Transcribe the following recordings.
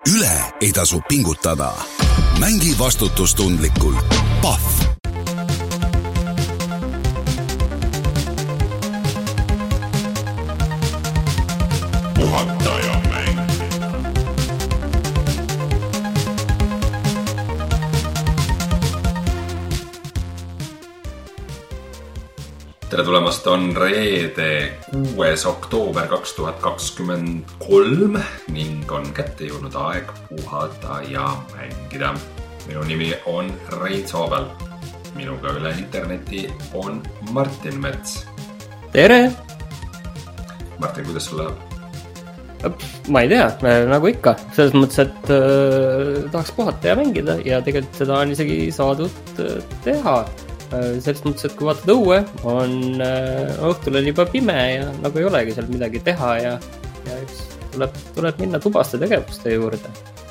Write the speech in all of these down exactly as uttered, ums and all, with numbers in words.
Üle ei tasu pingutada. Mängi vastutustundlikult. Pahv. Puhataja mäng. Tere tulemast, on reede kuues oktoober kaks tuhat kakskümmend kolm ning on kätte jõudnud aeg puhata ja mängida. Minu nimi on Rein Soobel. Minuga üle interneti on Martin Mets. Tere! Martin, kuidas sul läheb? Ma ei tea, nagu ikka. Selles mõttes, et äh, tahaks puhata ja mängida ja tegelikult seda on isegi saadud äh, teha. Selles mõttes, et kui vaatad õue, on äh, õhtul on juba pime ja nagu ei olegi seal midagi teha ja, ja üks tuleb, tuleb minna tubaste tegevuste juurde.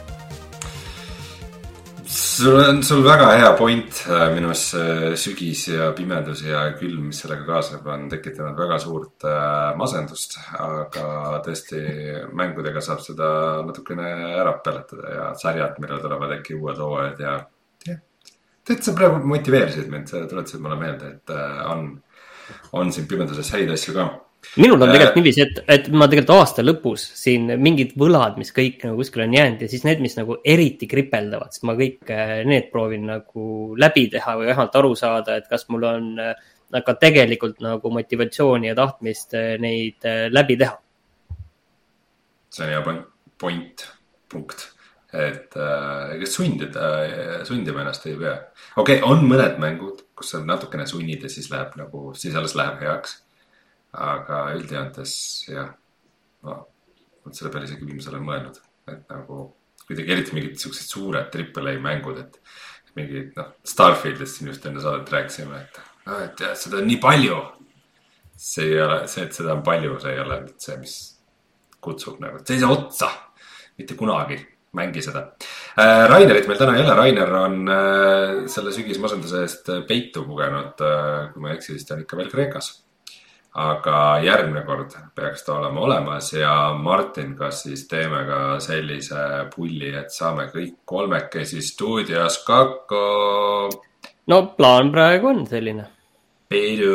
Sul on sul väga hea point. Minus sügis ja pimedus ja külm, mis sellega kaasab, on tekitanud väga suurt masendust, aga tõesti mängudega saab seda natukene ära peletada ja sarjad, millel tulevad äkki uued hooajad ja tead, sa praegu motiveerisid mind, sa tuletasid mulle meelde, et on, on siin pimeduses häid asju ka. Minul on tegelikult niiviisi, et, et ma tegelikult aasta lõpus siin mingid võlad, mis kõik nagu kuskil on jäänud ja siis need, mis nagu eriti kripeldavad, siis ma kõik need proovin nagu läbi teha või vähemalt aru saada, et kas mul on aga tegelikult nagu motivatsiooni ja tahtmist neid läbi teha. See on hea point, punkt. Et äh, kes sundid, äh, sundima ennast ei pea. Okei, okay, on mõned mängud, kus sa natukene sunnid ja siis läheb nagu, siis alles läheb heaks. Aga üldjoontes, jah, no, selle peale isegi viimasel on mõelnud, et nagu, kui te eriti mingid sellised suured triple A mängud, et mingid, noh, Starfieldist siin just enne saadet rääkisime, et, no, et jah, seda on nii palju. See ei ole, see, et seda on palju, see ei ole see, mis kutsub nagu, see ei saa otsa, mitte kunagi. Mängi seda. Äh, Rainerit meil täna jälle. Rainer on äh, selle sügismasenduse eest peitu pugenud, äh, kui ma eksi, siis ta on ikka veel Kreekas. Aga järgmine kord peaks ta olema olemas ja Martin, kas siis teeme ka sellise pulli, et saame kõik kolmekesi stuudios kakko? No plaan praegu on selline. Peidu.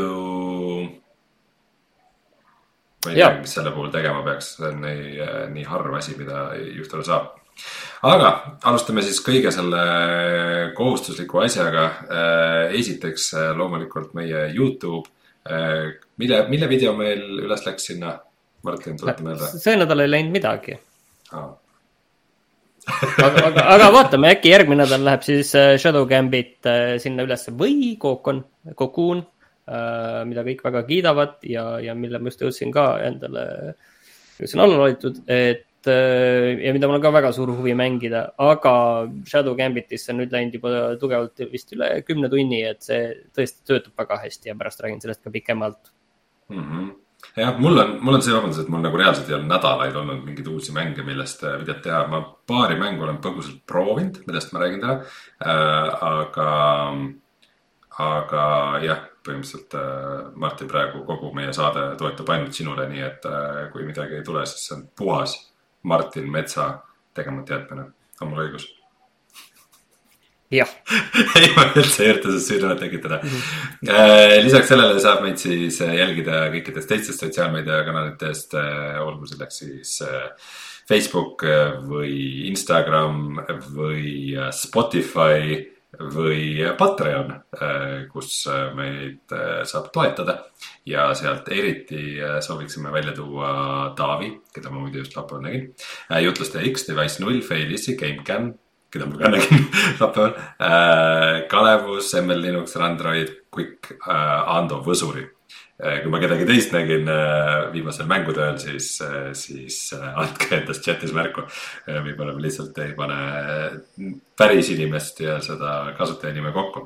Ma ei tea, mis selle puhul tegema peaks. See on nii, nii harv asi, mida juhtuda saab. Aga alustame siis kõige selle kohustusliku asjaga. Esiteks loomulikult meie YouTube. Mille, mille video meil üles läks sinna? Martin, tulete meelde? See nädal ei läinud midagi. Ah. aga, aga, aga vaatame, äkki järgmine nädal läheb siis Shadow Gambit sinna üles või Kokon, Cocoon, mida kõik väga kiidavad ja, ja mille ma just jõudsin ka endale jõudsin alla laitud, et ja mida mul on ka väga suur huvi mängida, aga Shadow Gambitisse on nüüd läinud juba tugevalt vist üle kümne tunni, et see tõesti töötab väga hästi ja pärast räägin sellest ka pikemalt. Mm-hmm. Ja, mul on, mul on see vabandus, et mul nagu reaalselt ei ole nädalaid olnud mingid uusi mänge, millest videot teha. Ma paari mängu olen põgusalt proovinud, millest ma räägin täna, äh, aga, aga jah, põhimõtteliselt Martin praegu kogu meie saade toetab ainult sinule, nii et äh, kui midagi ei tule, siis see on puhas Martin Metsa tegemata jätmine. On mul õigus? Jah. Ei, ma üldse ei ürita sest süüdana tekitada. Mm-hmm. Lisaks sellele saab meid siis jälgida kõikidest teistest sotsiaalmeediakanalitest, olgu selleks siis Facebook või Instagram või Spotify või Patreon, kus meid saab toetada ja sealt eriti sooviksime välja tuua Taavi, keda ma muidu just lappeval nägin, Jutluste X, Device null, Failissi, GameCam, keda ma ka nägin lappeval, Kalevus, M L Linux, Android, Quick, Ando Võsuri. Kui ma kedagi teist nägin viimasel mängutööl, siis, siis andke endast chatis märku. Võib-olla me lihtsalt ei pane päris inimest ja seda kasutajanime kokku.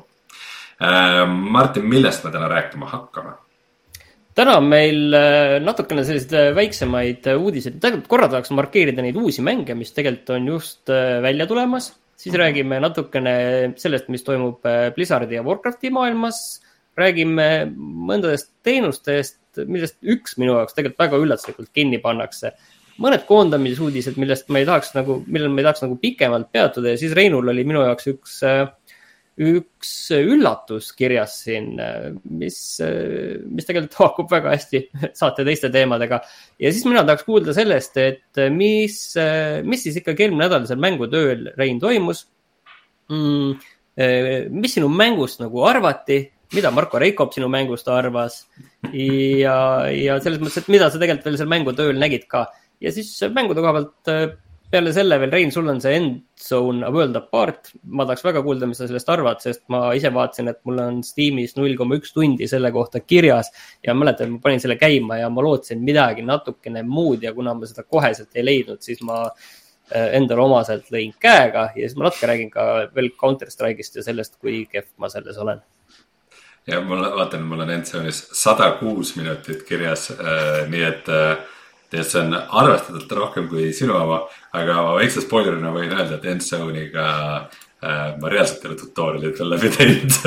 Martin, millest me täna rääkima hakkame? Täna on meil natukene sellised väiksemaid uudiseid. Tegelikult korra tahaks markeerida neid uusi mänge, mis tegelikult on just välja tulemas. Siis räägime natukene sellest, mis toimub Blizzardi ja Warcrafti maailmas. Räägime mõndadest teenustest, millest üks minu jaoks tegelikult väga üllatuslikult kinni pannakse. mõned koondamisuudised, millest ma ei tahaks nagu, millel ma ei tahaks nagu pikemalt peatuda ja siis Reinul oli minu jaoks üks, üks üllatus kirjas siin, mis, mis tegelikult haakub väga hästi saate teiste teemadega. Ja siis mina tahaks kuulda sellest, et mis, mis siis ikkagi eelmine nädal seal mängutööl, Rein, toimus. Mm, mis sinu mängust nagu arvati, mida Marko Reikop sinu mängust arvas ja, ja selles mõttes, et mida sa tegelikult veel seal mängutööl nägid ka. Ja siis mängude koha pealt peale selle veel, Rein, sul on see Endzone A World Apart. Ma tahaks väga kuulda, mis sa sellest arvad, sest ma ise vaatasin, et mul on Steamis null koma üks tundi selle kohta kirjas ja mäletan, ma panin selle käima ja ma lootsin midagi natukene muud ja kuna ma seda koheselt ei leidnud, siis ma endale omaselt lõin käega ja siis ma natuke räägin ka veel Counter-Strike'ist ja sellest, kui kehv ma selles olen. Ja mul, vaatan, mul on Endzone'is sada kuus minutit kirjas, äh, nii et äh, see on arvestatult rohkem kui sinu oma, aga ma väikse spoilerina võin öelda, et Endzone'iga äh, ma reaalselt ei ole tutorialit veel läbi teinud.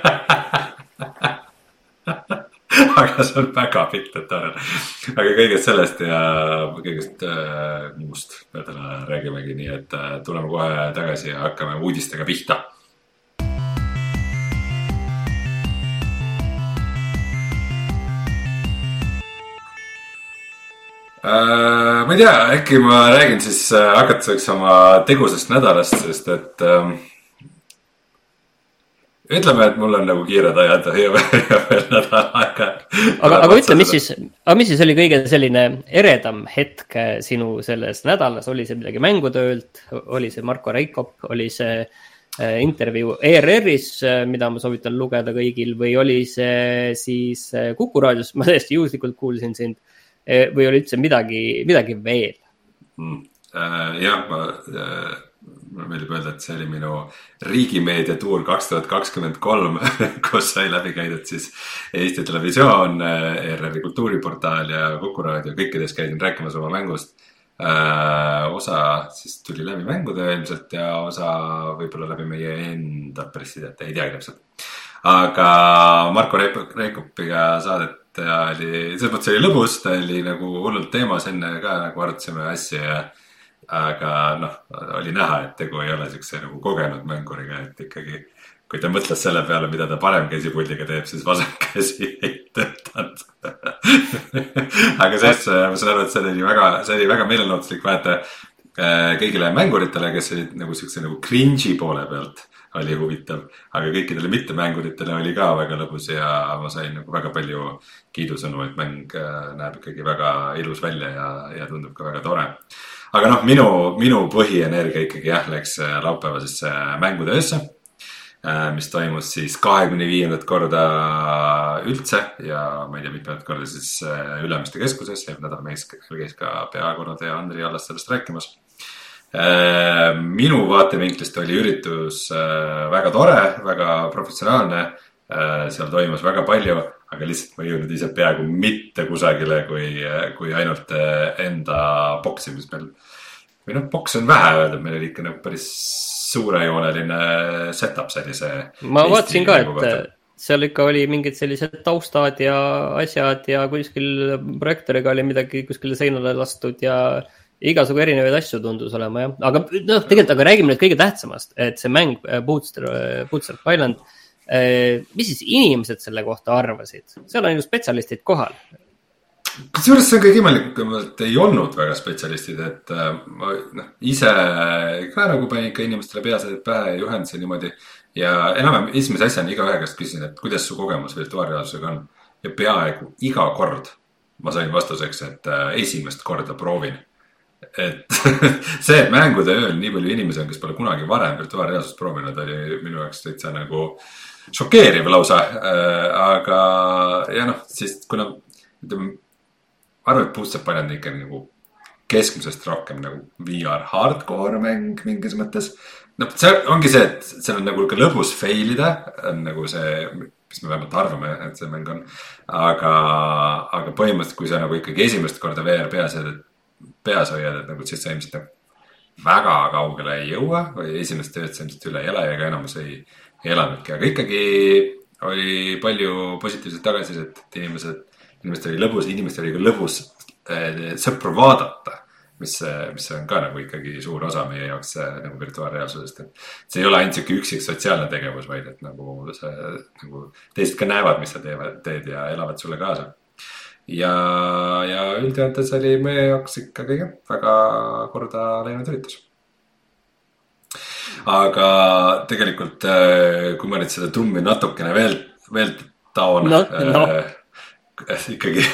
Aga see on väga pikk tutorial. Aga kõigest sellest ja kõigest äh, muust me täna räägimegi, nii et äh, tuleme kohe tagasi ja hakkame uudistega pihta. Uh, ma ei tea, äkki ma räägin siis uh, hakatuseks oma tegusest nädalast, sest et um, ütleme, et mul on nagu kiired ajad ja veel nädal aega. Aga, aga ütle, mis siis, aga mis siis oli kõige selline eredam hetk sinu selles nädalas? Oli see midagi mängutöölt? Oli see Marko Reikop? Oli see uh, intervjuu E R R-is, uh, mida ma soovitan lugeda kõigil? Või oli see siis uh, Kuku raadios? Ma täiesti juhuslikult kuulsin sind. Või oli üldse midagi, midagi veel? Mm, äh, jah, ma, äh, ma meeldib öelda, et see oli minu riigimeedia tuur kaks tuhat kakskümmend kolm, kus sai läbi käidud siis Eesti Televisioon, E R R-i kultuuriportaal ja Kuku raadio, kõikides käidin rääkimas oma mängust. Äh, osa siis tuli läbi mängude ilmselt ja osa võib-olla läbi meie enda pressiteate, ei teagi täpselt. Aga Marko Reikopiga saadet ja oli, selles mõttes oli lõbus, ta oli nagu hullult teemas enne ka nagu arutasime asja ja, aga noh, oli näha, et tegu ei ole siukse nagu kogenud mänguriga, et ikkagi kui ta mõtles selle peale, mida ta parem käsipuldiga teeb, siis vasak käsi ei töötanud. Aga selles, ma saan aru, et see oli väga, see oli väga meelelootuslik vaata kõigile mänguritele, kes olid nagu siukse nagu cringe'i poole pealt. Oli huvitav, aga kõikidele mittemänguritele oli ka väga lõbus ja ma sain nagu väga palju kiidusõnu, et mäng näeb ikkagi väga ilus välja ja, ja tundub ka väga tore. Aga noh, minu, minu põhienergia ikkagi jah, läks laupäevasesse mängutöösse, mis toimus siis kahekümne viiendat korda üldse ja ma ei tea, mitmendat korda siis Ülemiste keskuses, ja nädal mees käis ka peakorraldaja Andri Allas sellest rääkimas. Minu vaatevinklist oli üritus väga tore, väga professionaalne, seal toimus väga palju, aga lihtsalt ma ei jõudnud ise peaaegu mitte kusagile, kui, kui ainult enda boksi, mis meil, või noh, boks on vähe öelda, meil oli ikka nagu päris suurejooneline setup sellise. Ma vaatasin ka, et seal ikka oli mingid sellised taustad ja asjad ja kuskil projektoriga oli midagi kuskile seinale lastud ja igasugu erinevaid asju tundus olema, jah. Aga no, tegelikult aga räägime nüüd kõige tähtsamast, et see mäng Bootstrap Island, mis siis inimesed selle kohta arvasid? Seal on ju spetsialistid kohal. Kas juures see on kõige imelikum, et ei olnud väga spetsialistid, et ma no, ise ka nagu panin ikka inimestele peaseid pähe ja juhendasin niimoodi ja enam esimese asjana iga ühe käest küsin, et kuidas su kogemus virtuaalreaalsusega on ja peaaegu iga kord ma sain vastuseks, et esimest korda proovin. Et see, et mängude ööl nii palju inimesi on, kes pole kunagi varem virtuaalreaalsust proovinud, oli minu jaoks täitsa nagu šokeeriv lausa. Aga ja noh, siis kuna ütleme, arvan, et Bootstrap Island ikka nagu keskmisest rohkem nagu V R hardcore mäng mingis mõttes. No see ongi see, et seal on nagu ka lõbus failida, on nagu see, mis me vähemalt arvame, et see mäng on. Aga, aga põhimõtteliselt, kui sa nagu ikkagi esimest korda V R peas, et peas hoiad, et nagu siis sa ilmselt väga kaugele ei jõua või esimest tööd sa ilmselt üle ei ela ja ka enamus ei, ei elanudki, aga ikkagi oli palju positiivset tagasisid, et inimesed, inimesed oli lõbus, inimesed oli ka lõbus äh, sõpru vaadata, mis, mis on ka nagu ikkagi suur osa meie jaoks nagu virtuaalreaalsusest, et see ei ole ainult siuke üksik sotsiaalne tegevus, vaid et nagu see nagu teised ka näevad, mis sa teevad, teed ja elavad sulle kaasa. ja, ja üldjoontes oli meie jaoks ikkagi väga korda läinud üritus. aga tegelikult, kui ma nüüd seda trummi natukene veel, veel taon no, no. äh, ikkagi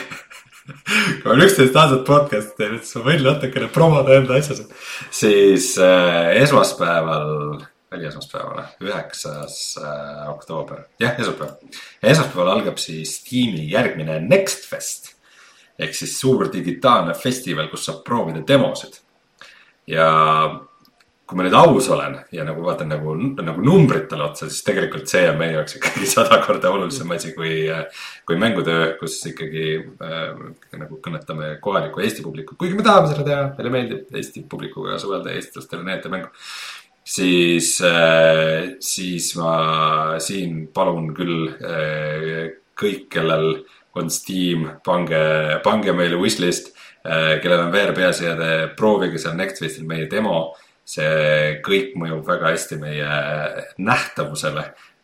kui on üksteist aastat podcast teinud, siis ma võin natukene promoda enda asjas. Siis äh, esmaspäeval, oli esmaspäeval, üheksas äh, oktoober, jah, esmaspäeval. Esmaspäeval algab siis tiimi järgmine Next Fest. Ehk siis suur digitaalne festival, kus saab proovida demosid. Ja kui ma nüüd aus olen ja nagu vaatan nagu, nagu numbritele otsa, siis tegelikult see on meie jaoks ikkagi sada korda olulisem asi kui, kui mängutöö, kus ikkagi äh, nagu kõnetame kohaliku Eesti publiku. Kuigi me tahame seda teha, meile meeldib Eesti publikuga suvelda eestlastele näete mängu. Siis, äh, siis ma siin palun küll äh, kõik, kellel on Steam, pange, pange meile wishlist, äh, kellel on V R peaseade, proovige seal Next Festil meie demo. See kõik mõjub väga hästi meie nähtavusele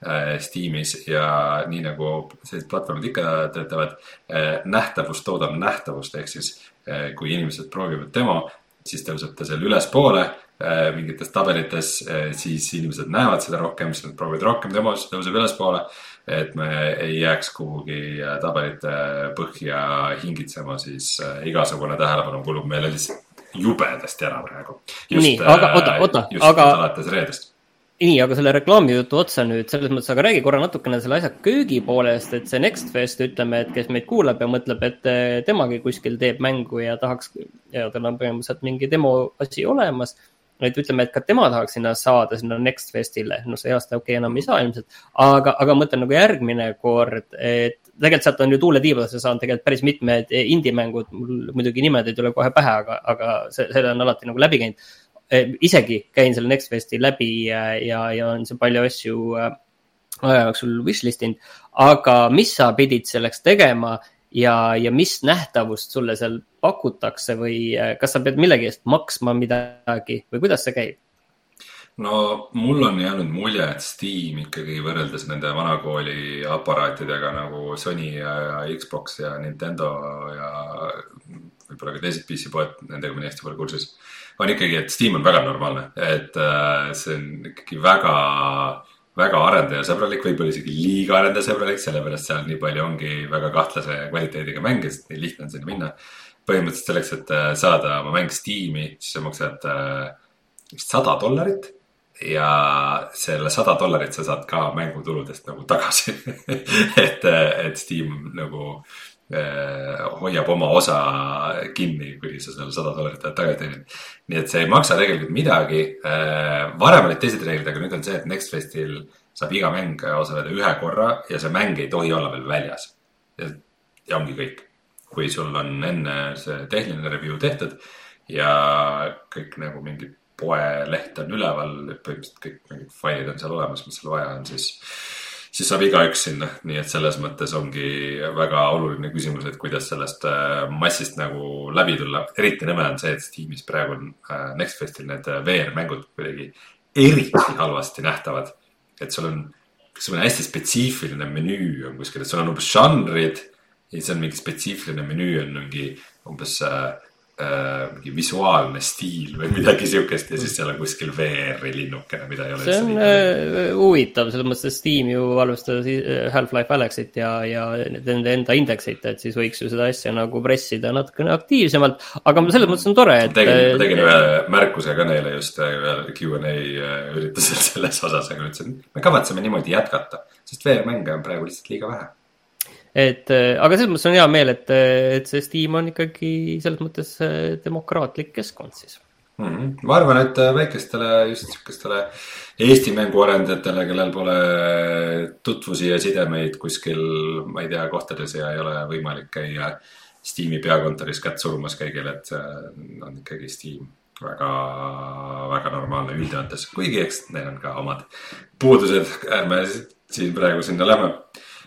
Steamis ja nii nagu sellised platvormid ikka töötavad, nähtavus toodab nähtavust, ehk siis kui inimesed proovivad demo, siis tõuseb ta seal üles poole mingites tabelites, siis inimesed näevad seda rohkem, siis nad proovivad rohkem demo, siis tõuseb üles poole, et me ei jääks kuhugi tabelite põhja hingitsema, siis igasugune tähelepanu kulub meile lihtsalt jubedasti ära praegu. Just, nii, aga oota, oota, aga alates reedest. Nii, aga selle reklaami jutu otsa nüüd, selles mõttes, aga räägi korra natukene selle asja köögi poolest, et see Next Fest, ütleme, et kes meid kuulab ja mõtleb, et temagi kuskil teeb mängu ja tahaks, ja tal on põhimõtteliselt mingi demo asi olemas, et ütleme, et ka tema tahaks sinna saada sinna Next Festile, no see aasta okei, enam ei saa ilmselt, aga, aga mõtlen nagu järgmine kord, et tegelikult sealt on ju tuuletiibadesse saanud tegelikult päris mitmed indie-mängud, mul muidugi nimed ei tule kohe pähe, aga, aga see, see on alati nagu läbi käinud. Isegi käin selle Next Festi läbi ja, ja on see palju asju aja jooksul wishlistinud, aga mis sa pidid selleks tegema ja, ja mis nähtavust sulle seal pakutakse või kas sa pead millegi eest maksma midagi või kuidas see käib? No mul on jäänud mulje, et Steam ikkagi võrreldes nende vanakooli aparaatidega nagu Sony ja Xbox ja Nintendo ja võib-olla ka teised P C poed, nendega mõni hästi palju kursis, on ikkagi, et Steam on väga normaalne, et see on ikkagi väga, väga arendajasõbralik, võib-olla isegi liiga arendajasõbralik, sellepärast seal nii palju ongi väga kahtlase kvaliteediga mänge, sest nii lihtne on sinna minna. Põhimõtteliselt selleks, et saada oma mäng Steam'i, siis sa maksad sada dollarit. Ja selle sada dollarit sa saad ka mängutuludest nagu tagasi et, et Steam nagu eh, hoiab oma osa kinni, kuni sa selle sada dollarit tagasi teenid. Nii et see ei maksa tegelikult midagi. Eh, varem olid teised reeglid, aga nüüd on see, et Next Festil saab iga mäng osaleda ühe korra ja see mäng ei tohi olla veel väljas. Ja, ja ongi kõik. Kui sul on enne see tehniline review tehtud ja kõik nagu mingid poe leht on üleval, põhimõtteliselt kõik mingid failid on seal olemas, mis seal vaja on, siis, siis saab iga üks sinna. Nii et selles mõttes ongi väga oluline küsimus, et kuidas sellest massist nagu läbi tulla. Eriti nõme on see, et Steamis praegu on Next Festil need V R-mängud kuidagi eriti halvasti nähtavad. Et sul on hästi spetsiifiline menüü on kuskil, et sul on umbes žanrid ja see on mingi spetsiifiline menüü on mingi umbes Äh, mingi visuaalne stiil või midagi siukest ja siis seal on kuskil V R-i linnukene, mida ei ole. See on äh, huvitav, selles mõttes, et Steam ju valmistas Half-Life Alyxit ja, ja nende enda indeksit, et siis võiks ju seda asja nagu pressida natukene aktiivsemalt, aga selles mõttes on tore, et tegin, tegin ühe märkuse ka neile just ühe Q and A üritusel selles osas, aga ütlesin, me kavatseme niimoodi jätkata, sest V R-mänge on praegu lihtsalt liiga vähe. Et, aga selles mõttes on hea meel, et, et see Steam on ikkagi selles mõttes demokraatlik keskkond siis. Mm-hmm. Ma arvan, et väikestele, just sihukestele Eesti mänguarendajatele, kellel pole tutvusi ja sidemeid kuskil, ma ei tea, kohtades ja ei ole võimalik käia Steam'i peakontoris kätt surumas kõigile, et on ikkagi Steam väga, väga normaalne üldjoontes, kuigi eks neil on ka omad puudused, ärme siin praegu sinna lähme.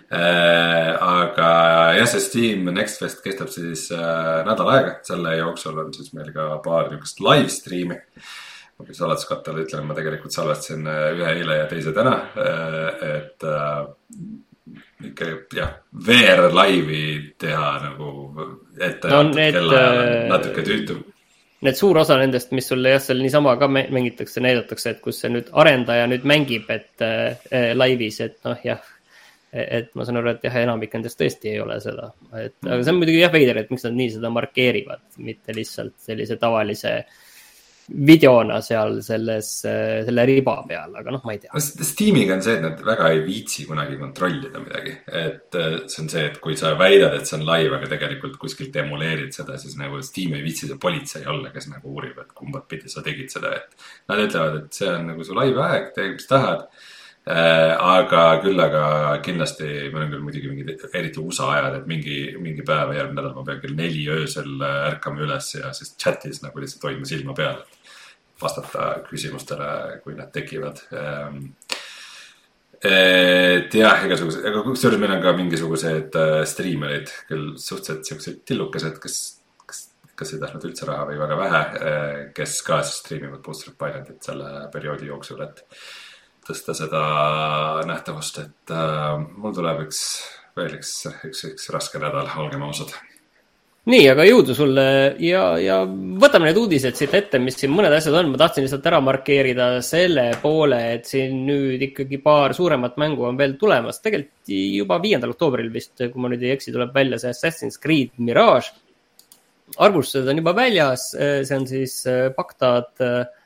aga jah, see Steam Next Fest kestab siis nädal aega. Selle jooksul on siis meil ka paar niukest live stream'i. Ma saladuskattele ütlen, ma tegelikult salvestasin ühe eile ja teise täna. Et ikka jah, V R laivi teha nagu ette no, need, kella natuke tüütu. Need suur osa nendest, mis sulle jah, seal niisama ka mängitakse, näidatakse, et kus see nüüd arendaja nüüd mängib, et äh, laivis, et noh jah, et ma saan aru, et jah, enamik nendest tõesti ei ole seda. Et, mm. Aga see on muidugi jah veider, et miks nad nii seda markeerivad, mitte lihtsalt sellise tavalise videona seal selles, selle riba peal, aga noh, ma ei tea. Steamiga on see, et nad väga ei viitsi kunagi kontrollida midagi. Et see on see, et kui sa väidad, et see on live, aga tegelikult kuskilt emuleerid seda, siis nagu Steam ei viitsi see politsei olla, kes nagu uurib, et kumbat pidi sa tegid seda. Et nad ütlevad, et see on nagu su live aeg, tee, mis tahad. Aga küll, aga kindlasti ma olen küll muidugi mingi eriti U S A ajad, et mingi, mingi päeva järgmine nädal ma pean küll neli öösel ärkama üles ja siis chatis nagu lihtsalt hoidma silma peal, et vastata küsimustele, kui nad tekivad. Et jah, igasugused, aga kusjuures meil on ka mingisugused streamerid, küll suhteliselt siuksed tillukesed, kes, kes, kes ei tahtnud üldse raha või väga vähe, kes ka siis streamivad Bootstrap Islandit selle perioodi jooksul, et tõsta seda nähtavust, et äh, mul tuleb üks, veel üks, üks, üks raske nädal, olgem ausad. Nii, aga jõudu sulle ja, ja võtame need uudised siit ette, mis siin mõned asjad on. Ma tahtsin lihtsalt ära markeerida selle poole, et siin nüüd ikkagi paar suuremat mängu on veel tulemas. Tegelikult juba viiendal oktoobril vist, kui ma nüüd ei eksi, tuleb välja see Assassin's Creed Mirage. Arvustused on juba väljas, see on siis Bagdad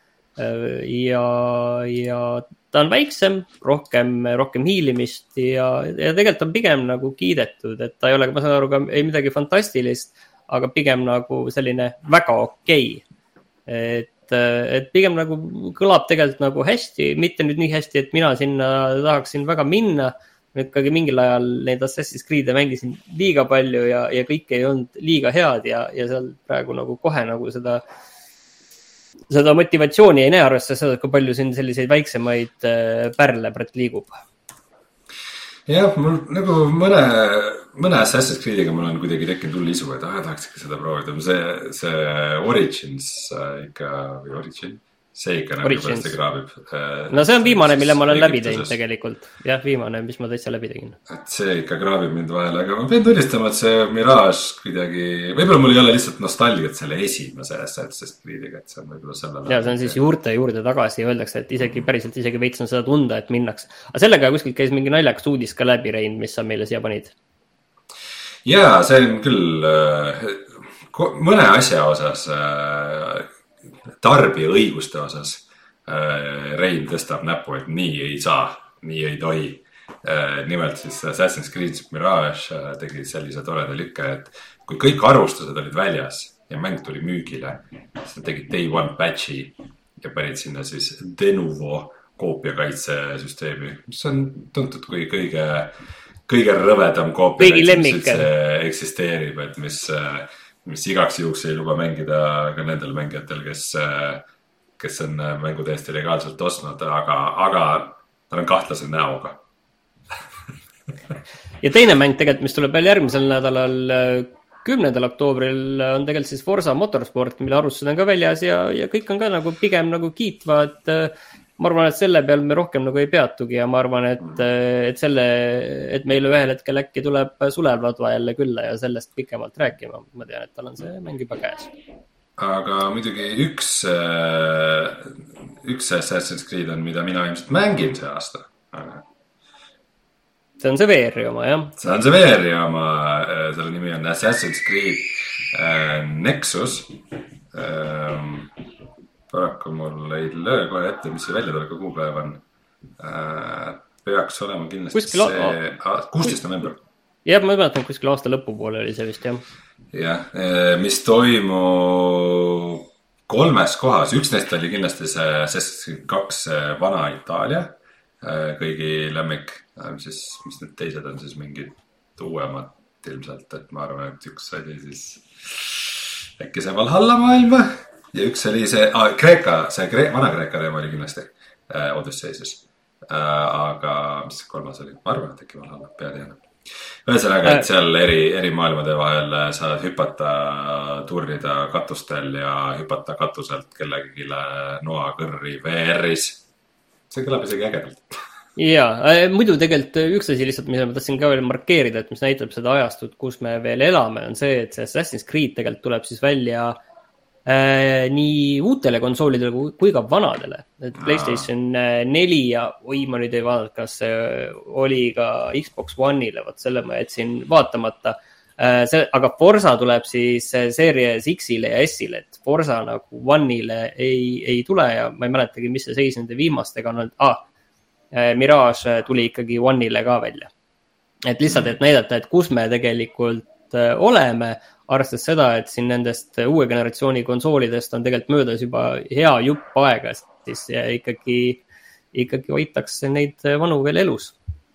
ja, ja ta on väiksem, rohkem, rohkem hiilimist ja, ja tegelikult on pigem nagu kiidetud, et ta ei ole, ma saan aru, ka ei midagi fantastilist, aga pigem nagu selline väga okei. Et, et pigem nagu kõlab tegelikult nagu hästi, mitte nüüd nii hästi, et mina sinna tahaksin väga minna. Ikkagi mingil ajal neid Assassin's Creed'e mängisin liiga palju ja, ja kõik ei olnud liiga head ja, ja seal praegu nagu kohe nagu seda seda motivatsiooni ei näe arvesse seda, kui palju siin selliseid väiksemaid pärle praegu liigub. Jah, mul nagu mõne, mõne Assassin's Creed'iga mul on kuidagi tekkinud hull isu, et ah, tahaks ikka seda proovida. See, see Origins ikka, või Origin, see ikka nagu pärast kraabib. No see on viimane, mille ma olen läbi teinud tegelikult. Jah, viimane, mis ma täitsa läbi tegin. Et see ikka kraabib mind vahel, aga ma pean tunnistama, et see Mirage kuidagi, võib-olla mul ei ole lihtsalt nostalgiat selle esimese Assassin's Creed'iga, et see on võib-olla sellele. Ja see on siis juurte juurde tagasi ja öeldakse, et isegi päriselt isegi veits on seda tunda, et minnaks. Aga sellega kuskilt käis mingi naljakas uudis ka läbi, Rein, mis sa meile siia panid? Jaa, see on küll mõne asja osas tarbija õiguste osas Rein tõstab näpu, et nii ei saa, nii ei tohi. Nimelt siis Assassin's Creed Mirage tegi sellise toreda lükke, et kui kõik arvustused olid väljas ja mäng tuli müügile, siis nad tegid day one patch'i ja panid sinna siis Denuvo koopiakaitsesüsteemi, mis on tuntud kui kõige, kõige rõvedam koopiakaitse, mis eksisteerib, et mis mis igaks juhuks ei luba mängida ka nendel mängijatel, kes, kes on mängu täiesti legaalselt ostnud, aga, aga ta on kahtlase näoga. Ja teine mäng tegelikult, mis tuleb veel järgmisel nädalal kümnendal oktoobril on tegelikult siis Forza Motorsport, mille arvustused on ka väljas ja, ja kõik on ka nagu pigem nagu kiitvad. Ma arvan, et selle peal me rohkem nagu ei peatugi ja ma arvan, et, et, selle, et meil ühel hetkel äkki tuleb Sulev Ladva jälle külla ja sellest pikemalt rääkima. Ma tean, et tal on see mäng juba käes. Aga muidugi üks, üks Assassin's Creed on, mida mina ilmselt mängin see aasta. See on see V R-i oma, jah? See on see V R-i oma, selle nimi on Assassin's Creed Nexus. Paraku mul ei löö kohe ette, mis see väljatuleku kuupäev on. Peaks olema kindlasti kuskil see kuusteist november. Jah, ma mäletan, kuskil aasta lõpupoole oli see vist, jah. Jah, mis toimub kolmes kohas. Üks neist oli kindlasti see Assassin's Creed kaks vana Itaalia, kõigi lemmik, siis, mis need teised on siis mingid uuemad ilmselt, et ma arvan, et üks oli siis äkki see Valhalla maailma. Ja üks oli see, ah, Kreeka, see Kre- vana-Kreeka teema oli kindlasti äh, Odysseisis. Äh, aga mis see kolmas oli? Ma arvan, et äkki Valhalla, pead jäänud. ühesõnaga, et seal eri, eri maailmade vahel saad hüpata, turnida katustel ja hüpata katuselt kellegi noa kõrri V R-is. See kõlab isegi ägedalt. Jaa, muidu tegelikult üks asi lihtsalt, mida ma tahtsin ka veel markeerida, et mis näitab seda ajastut, kus me veel elame, on see, et see Assassin's Creed tegelikult tuleb siis välja äh, nii uutele konsoolidele kui, kui ka vanadele. Et PlayStation neli ja oi, ma nüüd ei vaadanud, kas see oli ka Xbox One'ile, võt selle ma jätsin vaatamata. Äh, see, aga Forza tuleb siis Series X-ile ja S-ile, et Forza nagu One'ile ei, ei tule ja ma ei mäletagi, mis see seis nende viimastega on. Ah, Mirage tuli ikkagi One'ile ka välja. Et lihtsalt, et näidata, et kus me tegelikult oleme, arvestades seda, et siin nendest uue generatsiooni konsoolidest on tegelikult möödas juba hea jupp aega, siis ikkagi, ikkagi hoitakse neid vanu veel elus.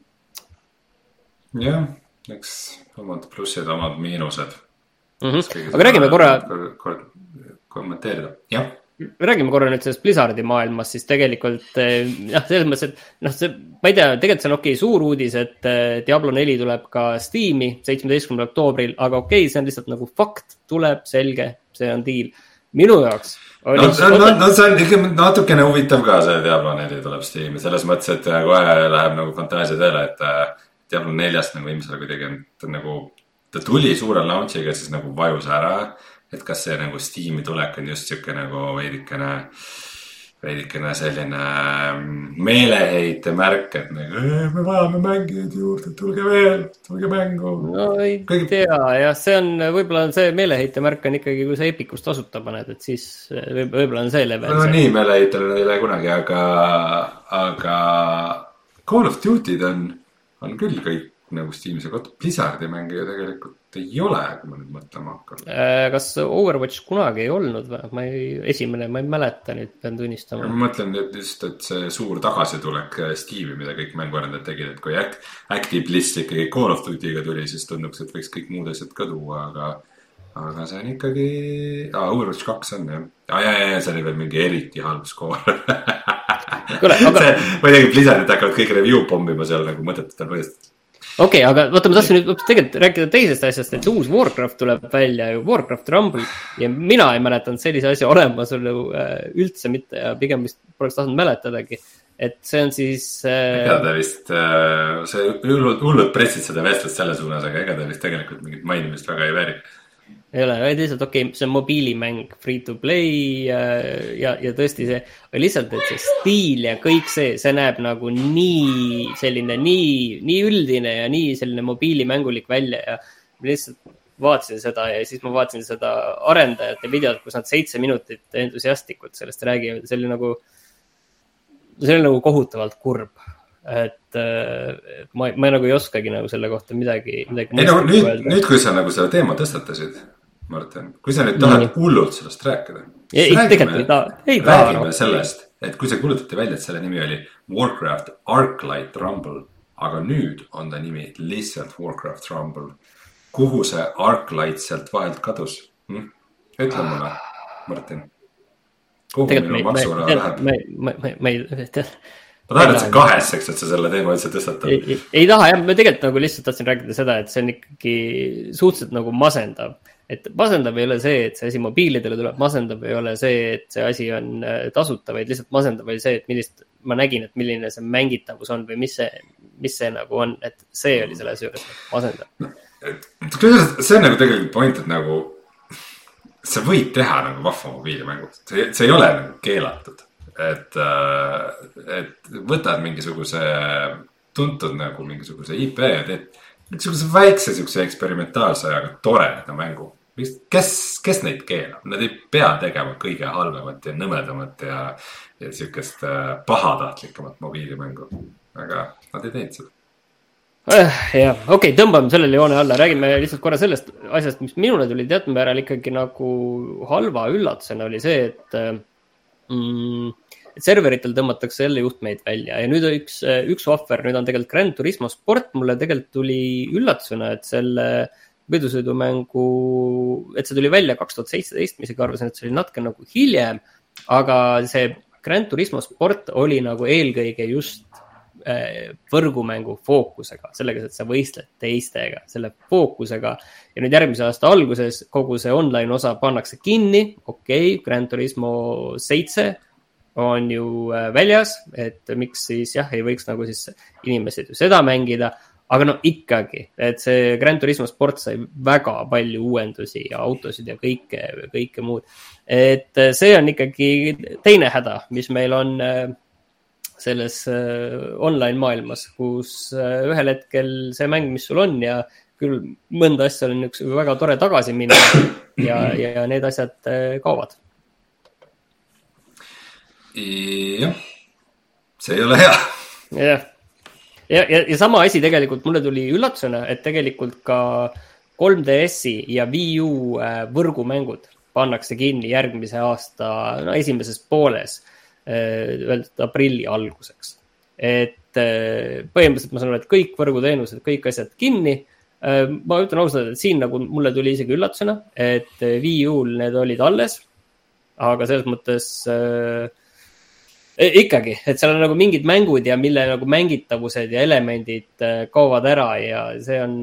Jah, eks omad plussid, omad miinused. Mm-hmm. Aga räägime korra... kommenteerida, jah. Räägime korra nüüd sellest Blizzardi maailmas, siis tegelikult, jah, selles mõttes, et noh, see, ma ei tea, tegelikult see on okei suur uudis, et Diablo neli tuleb ka Steam'i seitsmeteistkümnendal oktoobril, aga okei, see on lihtsalt nagu fakt, tuleb, selge, see on deal. Minu jaoks oli... No, no, no, no see on ikka natukene huvitav ka see Diablo neli tuleb Steam'i, selles mõttes, et kohe läheb nagu fantaasia teele, et Diablo neljast nagu viimasel kuidagi on nagu, ta tuli suure launchiga, siis nagu vajus ära. Et kas see nagu Steam'i tulek on just siuke nagu veidikene, veidikene selline meeleheite märk, et nagu, me vajame mängijaid juurde, tulge veel, tulge mängu. No ei Kõigi... tea, jah, see on, võib-olla on see meeleheite märk on ikkagi, kui sa Epicus tasuta paned, et siis võib-olla on see level. No see. Nii meeleheitel ei ole kunagi, aga, aga Call of Duty'd on, on küll kõik nagu Steam'is ja Blizzardi mänge ju tegelikult ei ole, kui ma nüüd mõtlema hakkan. Kas Overwatch kunagi ei olnud või? Ma ei, esimene, ma ei mäleta nüüd, pean tunnistama. Ma mõtlen just, et see suur tagasitulek Steam'i, mida kõik mänguarendajad tegid, et kui Active Bliss ikkagi Call of Duty'ga tuli, siis tunduks, et võiks kõik muud asjad ka tuua, aga, aga see on ikkagi... Ah, Overwatch kaks on, jah. Ah, jah, jah, see oli veel mingi eriti halb skoor. Kule, aga... see, ma ei tea, Blizzardid hakkavad kõik review pommima seal nagu mõtetutel põhjust. Okei, okay, aga vaata, ma tahtsin nüüd tegelikult rääkida teisest asjast, et uus Warcraft tuleb välja ju, Warcraft Rumble, ja mina ei mäletanud sellise asja olemas üldse mitte ja pigem vist poleks tahtnud mäletadagi, et see on siis... Ega ta vist, see hullud, hullud pressid seda vestlust selle suunas, aga ega ta vist tegelikult mingit mainimist väga ei vääri. Ei ole, lihtsalt okei, okay, see on mobiilimäng, free to play ja, ja, ja tõesti see, lihtsalt, et see stiil ja kõik see, see näeb nagu nii selline, nii, nii üldine ja nii selline mobiilimängulik välja ja lihtsalt vaatasin seda ja siis ma vaatasin seda arendajate videot, kus nad seitse minutit entusiastikult sellest räägivad ja see oli nagu, see oli nagu kohutavalt kurb. Et ma, ma nagu ei oskagi nagu selle kohta midagi, midagi ei, no, nüüd, nüüd, kui sa nagu selle teema tõstatasid, Martin, kui sa nüüd tahad hullult sellest rääkida, ei, räägime, ei taha, ei taha, räägime sellest, et kui see kuulutati välja, et selle nimi oli Warcraft Arclight Rumble, aga nüüd on ta nimi lihtsalt Warcraft Rumble. Kuhu see Arclight sealt vahelt kadus? Hm? Ütle mulle, Martin. Kuhu minu maksuraha läheb? Ma, ma, ma, ma ei tea. Ma tahan, et see kaheseks, et sa selle teema üldse tõstatad. Ei, ei, ei taha, jah, ma tegelikult nagu lihtsalt tahtsin rääkida seda, et see on ikkagi suhteliselt nagu masendav. Et masendav ei ole see, et see asi mobiilidele tuleb, masendav ei ole see, et see asi on tasuta, vaid lihtsalt masendav oli see, et millist, ma nägin, et milline see mängitavus on või mis see, mis see nagu on, et see oli selles juures masendav. See on nagu tegelikult point, et nagu sa võid teha nagu vahva mobiilimängu. See, see ei ole nagu keelatud. Et, et võtad mingisuguse tuntud nagu mingisuguse I P ja teed mingisuguse väikse siukse eksperimentaalse, aga toreda mängu. Kes, kes neid keelab? Nad ei pea tegema kõige halvemat ja nõmedamat ja, ja siukest pahatahtlikamat mobiilimängu. Aga nad ei teinud seda. Eh, jah, okei, okay, tõmbame sellele joone alla. Räägime lihtsalt korra sellest asjast, mis minule tuli teatud määral ikkagi nagu halva üllatusena oli see, et mm, et serveritel tõmmatakse jälle juhtmeid välja ja nüüd üks, üks offer, nüüd on tegelikult Gran Turismo Sport, mulle tegelikult tuli üllatusena, et selle võidusõidumängu, et see tuli välja kaks tuhat seitseteist, mis ei arvasin, et see oli natuke nagu hiljem, aga see Gran Turismo Sport oli nagu eelkõige just võrgumängu fookusega, sellega, et sa võistled teistega, selle fookusega. Ja nüüd järgmise aasta alguses kogu see online osa pannakse kinni. Okei, okay, Gran Turismo seitse on ju väljas, et miks siis jah, ei võiks nagu siis inimesed ju seda mängida. Aga no ikkagi, et see Gran Turismo Sport sai väga palju uuendusi ja autosid ja kõike, kõike muud. Et see on ikkagi teine häda, mis meil on selles online maailmas, kus ühel hetkel see mäng, mis sul on ja küll mõnda asja on üks väga tore tagasi minna ja, ja need asjad kaovad. Jah, see ei ole hea. Jah. Ja, ja, ja sama asi tegelikult mulle tuli üllatusena, et tegelikult ka kolm D S-i ja Wii U võrgumängud pannakse kinni järgmise aasta no, esimeses pooles, öeldud aprilli alguseks. Et põhimõtteliselt ma sanon, et kõik võrguteenused, kõik asjad kinni. Ma ütlen ausalt, et siin nagu mulle tuli isegi üllatusena, et Wii U-l need olid alles, aga selles mõttes... Ikkagi, et seal on nagu mingid mängud ja mille nagu mängitavused ja elemendid kaovad ära ja see on,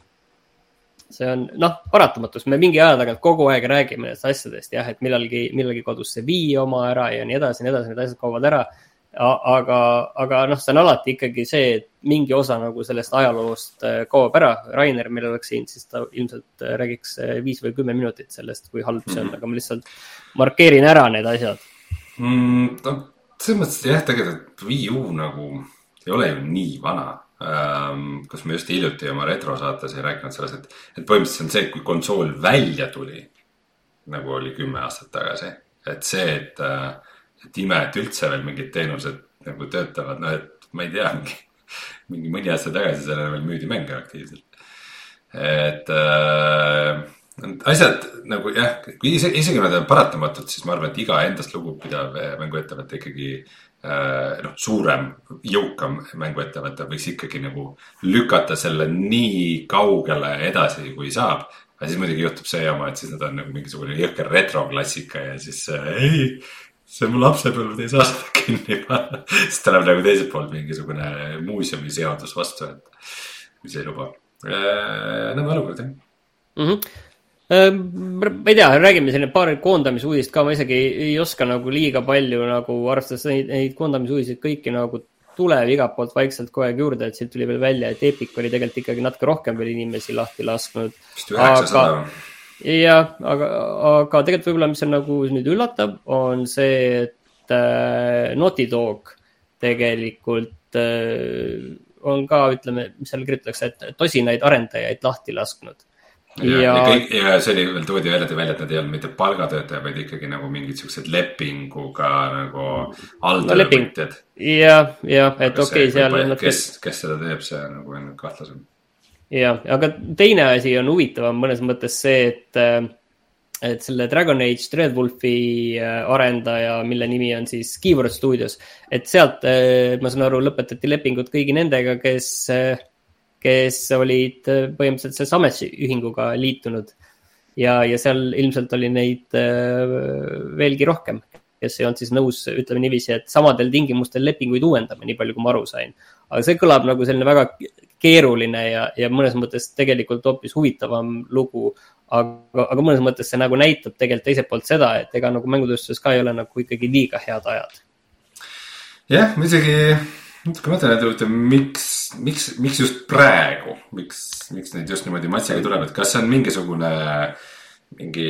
see on, noh, paratamatus. Me mingi aja tagant kogu aeg räägime nendest asjadest, jah, et millalgi, millalgi kodus see Wii oma ära ja nii edasi, nii edasi, need asjad kaovad ära. Aga, aga noh, see on alati ikkagi see, et mingi osa nagu sellest ajaloost kaob ära. Rainer, meil oleks siin, siis ta ilmselt räägiks viis või kümme minutit sellest, kui halb see on, aga ma lihtsalt markeerin ära need asjad. Mm, ta... selles mõttes jah, tegelikult Wii U nagu ei ole ju nii vana, ähm, kus me just hiljuti oma retro saates ei rääkinud selles, et, et põhimõtteliselt on see, kui konsool välja tuli, nagu oli kümme aastat tagasi, et see, et, et ime, et üldse veel mingid teenused nagu töötavad, no et ma ei tea, mingi, mingi mõni aasta tagasi selle veel müüdi mänge aktiivselt. Et äh, asjad nagu jah, kui isegi nad on paratamatult, siis ma arvan, et iga endast lugupidav mänguettevõte ikkagi äh, noh, suurem, jõukam mänguettevõte võiks ikkagi nagu lükata selle nii kaugele edasi, kui saab. Aga siis muidugi juhtub see jama, et siis nad on nagu mingisugune jõhker retroklassika ja siis äh, ei, see mu lapsepõlved ei saa seda kinni panna. Siis tuleb nagu teiselt poolt mingisugune muuseumi seadus vastu, et mis ei luba. Äh, Näeme olukord, jah. Mhm. Ma ei tea, räägime selline paar koondamisuudist ka, ma isegi ei oska nagu liiga palju nagu arvestades neid, neid koondamisuudiseid kõiki nagu tuleb igalt poolt vaikselt kogu aeg juurde, et siit tuli veel välja, et Epic oli tegelikult ikkagi natuke rohkem veel inimesi lahti lasknud. Vist üheksasada. Ja, aga, aga tegelikult võib-olla, mis on nagu nüüd üllatab, on see, et äh, Naughty Dog tegelikult äh, on ka, ütleme, mis seal kirjutatakse, et tosinaid arendajaid lahti lasknud. Ja, ja, kõik, ja see oli veel toodi välja, välja, et nad ei olnud mitte palgatöötaja, vaid ikkagi nagu mingid sellised lepinguga nagu alltöövõtjad. No, ja, ja, et okei, okay, seal... Nad, kes, kes seda teeb, see nagu on kahtlasem. Ja, aga teine asi on huvitavam mõnes mõttes see, et, et selle Dragon Age Dreadwolfi arendaja, mille nimi on siis Keyword Studios, et sealt, ma saan aru, lõpetati lepingud kõigi nendega, kes... kes olid põhimõtteliselt selles ametiühinguga liitunud ja, ja seal ilmselt oli neid veelgi rohkem, kes ei olnud siis nõus, ütleme niiviisi, et samadel tingimustel lepinguid uuendame, nii palju kui ma aru sain. Aga see kõlab nagu selline väga keeruline ja, ja mõnes mõttes tegelikult hoopis huvitavam lugu, aga, aga mõnes mõttes see nagu näitab tegelikult teiselt poolt seda, et ega nagu mängutööstuses ka ei ole nagu ikkagi liiga head ajad. Jah, ma isegi... Kui mõtlen, et miks, miks, miks just praegu, miks, miks neid just niimoodi matsiga tuleb, et kas see on mingisugune, mingi,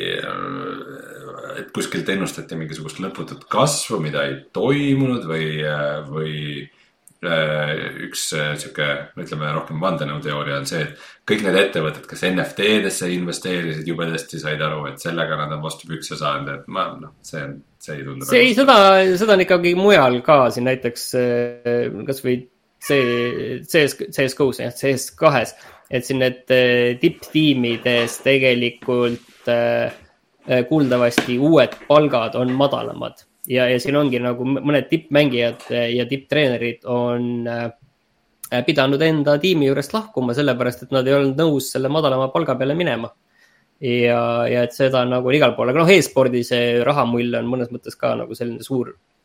et kuskilt ennustati mingisugust lõputut kasvu, mida ei toimunud või, või üks siuke, ütleme rohkem vandenõuteooria on see, et kõik need ettevõtted, kes N F T-desse investeerisid jubedasti, said aru, et sellega nad on vastu pükse saanud, et ma, noh, see on, see ei tundu. See ei, seda, seda on ikkagi mujal ka siin näiteks, kas või see C S G O-s, C S kahes, et siin need tipptiimides tegelikult kuuldavasti uued palgad on madalamad. Ja, ja siin ongi nagu mõned tippmängijad ja tipptreenerid on pidanud enda tiimi juurest lahkuma, sellepärast, et nad ei olnud nõus selle madalama palga peale minema. Ja, ja et seda nagu igal pool, aga noh, e-spordi see rahamull on mõnes mõttes ka nagu selline suur,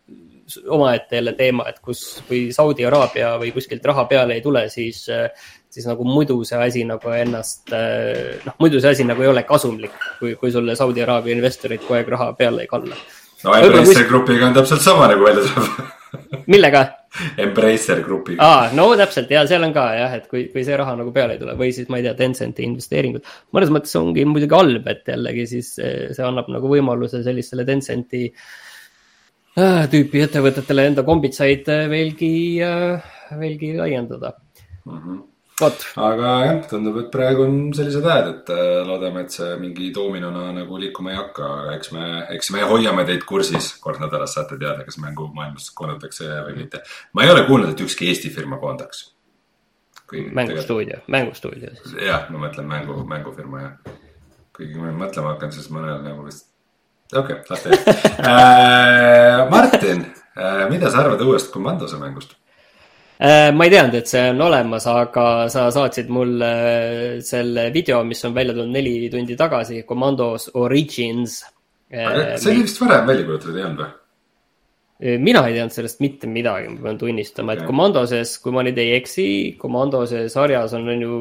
omaette jälle teema, et kus, kui Saudi Araabia või kuskilt raha peale ei tule, siis, siis nagu muidu see asi nagu ennast, noh, muidu see asi nagu ei ole kasumlik, kui, kui sulle Saudi Araabia investorid kogu aeg raha peale ei kalla. No Embracer grupiga on täpselt sama nagu välja tuleb. Millega? Embracer grupiga. Aa, no täpselt, ja seal on ka jah, et kui, kui see raha nagu peale ei tule või siis ma ei tea, Tencenti investeeringud. Mõnes mõttes ongi muidugi halb, et jällegi siis see annab nagu võimaluse sellistele Tencenti äh, tüüpi ettevõtetele enda kombitsaid veelgi, äh, veelgi laiendada. Mm-hmm. Ot. Aga jah, tundub, et praegu on sellised ajad, et loodame, et see mingi doominona nagu liikuma ei hakka, aga eks me, eks me hoiame teid kursis, kord nädalas saate teada, kas mängu maailmas koondatakse või mitte. Ma ei ole kuulnud, et ükski Eesti firma koondaks. Mängustuudio, mängustuudio siis. Jah, ma mõtlen mängu, mängufirma jah. Kuigi ma mõtlema hakkan, siis mõnel nagu vist... Okei, okay, lahti äh, Martin, äh, mida sa arvad uuest Commandose mängust? Ma ei teadnud, et see on olemas, aga sa saatsid mulle selle video, mis on välja tulnud neli tundi tagasi, Commandos Origins. Aga see oli vist varem välja kuulutatud, ei olnud või? Mina ei teadnud sellest mitte midagi, ma pean tunnistama, et okay. Commandoses, kui ma nüüd ei eksi, Commandose sarjas on ju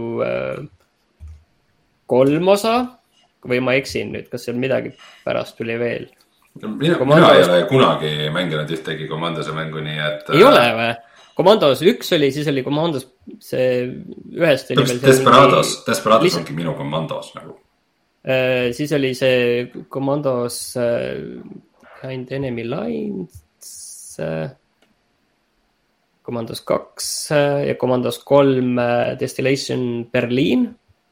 kolm osa või ma eksin nüüd, kas seal midagi pärast tuli veel? Mina, Commandos... mina ei ole kunagi mänginud ühtegi Commandose mängu, nii et... Ei ole või? Commandos üks oli, siis oli Commandos see ühest oli veel Desperados, mingi... Desperados List... ongi minu Commandos nagu. Äh, siis oli see Commandos äh, Behind Enemy Lines äh, Commandos kaks äh, ja Commandos kolm äh, Destillation Berliin.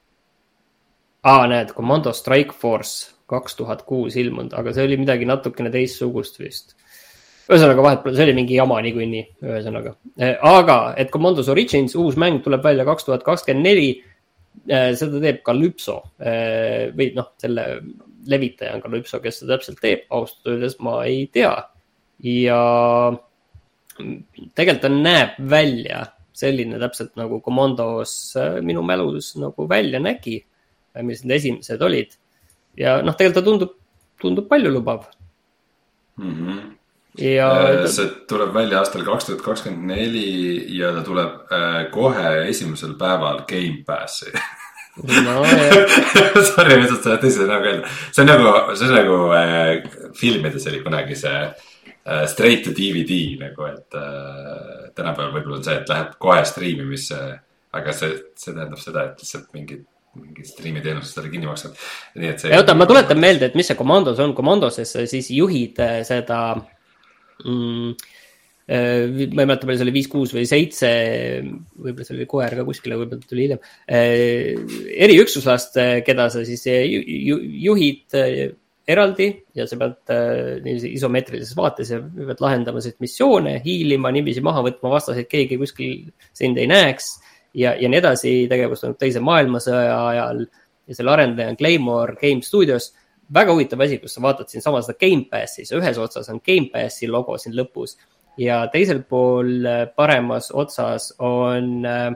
Aa, näed, Commandos Strike Force kaks tuhat kuus ilmunud, aga see oli midagi natukene teissugust vist. Ühesõnaga vahet, see oli mingi jama niikuinii, ühesõnaga. Aga, et Commandos Origins uus mäng tuleb välja kaks tuhat kakskümmend neli, seda teeb Calypso, või noh, selle levitaja on Calypso, kes seda täpselt teeb, austada öeldes ma ei tea. Ja tegelikult on näeb välja selline täpselt nagu Commandos minu mälus nagu välja nägi, mis need esimesed olid. Ja noh, tegelikult ta tundub, tundub palju lubav. Mhm. Ja... see tuleb välja aastal kaks tuhat kakskümmend neli ja ta tuleb äh, kohe esimesel päeval Game Passi. No, sorry, mis sa tõsi nagu öelda. See on nagu, see on nagu äh, filmides oli kunagi see äh, straight to D V D nagu, et äh, tänapäeval võib-olla on see, et läheb kohe striimimisse, aga see, see tähendab seda, et lihtsalt mingid mingi striimiteenused selle kinni maksavad. Nii, et see... Ja, oota, ma tuletan meelde, et mis see Commandos on. Commandoses siis juhid seda... Mm, ma ei mäleta, palju see oli viis, kuus või seitse, võib-olla see oli koer ka kuskile, võib-olla tuli hiljem. Eriüksuslast, keda sa siis juhid eraldi ja sa pead isomeetrilises vaates ja pead lahendama siit missioone, hiilima, niiviisi maha võtma vastaseid, keegi kuskil sind ei näeks ja, ja nii edasi. Tegevus on teise maailmasõja ajal ja selle arendaja on Claymore Game Studios. Väga huvitav asi, kus sa vaatad siin sama seda Game Passi, ühes otsas on Game Passi logo siin lõpus ja teisel pool paremas otsas on äh,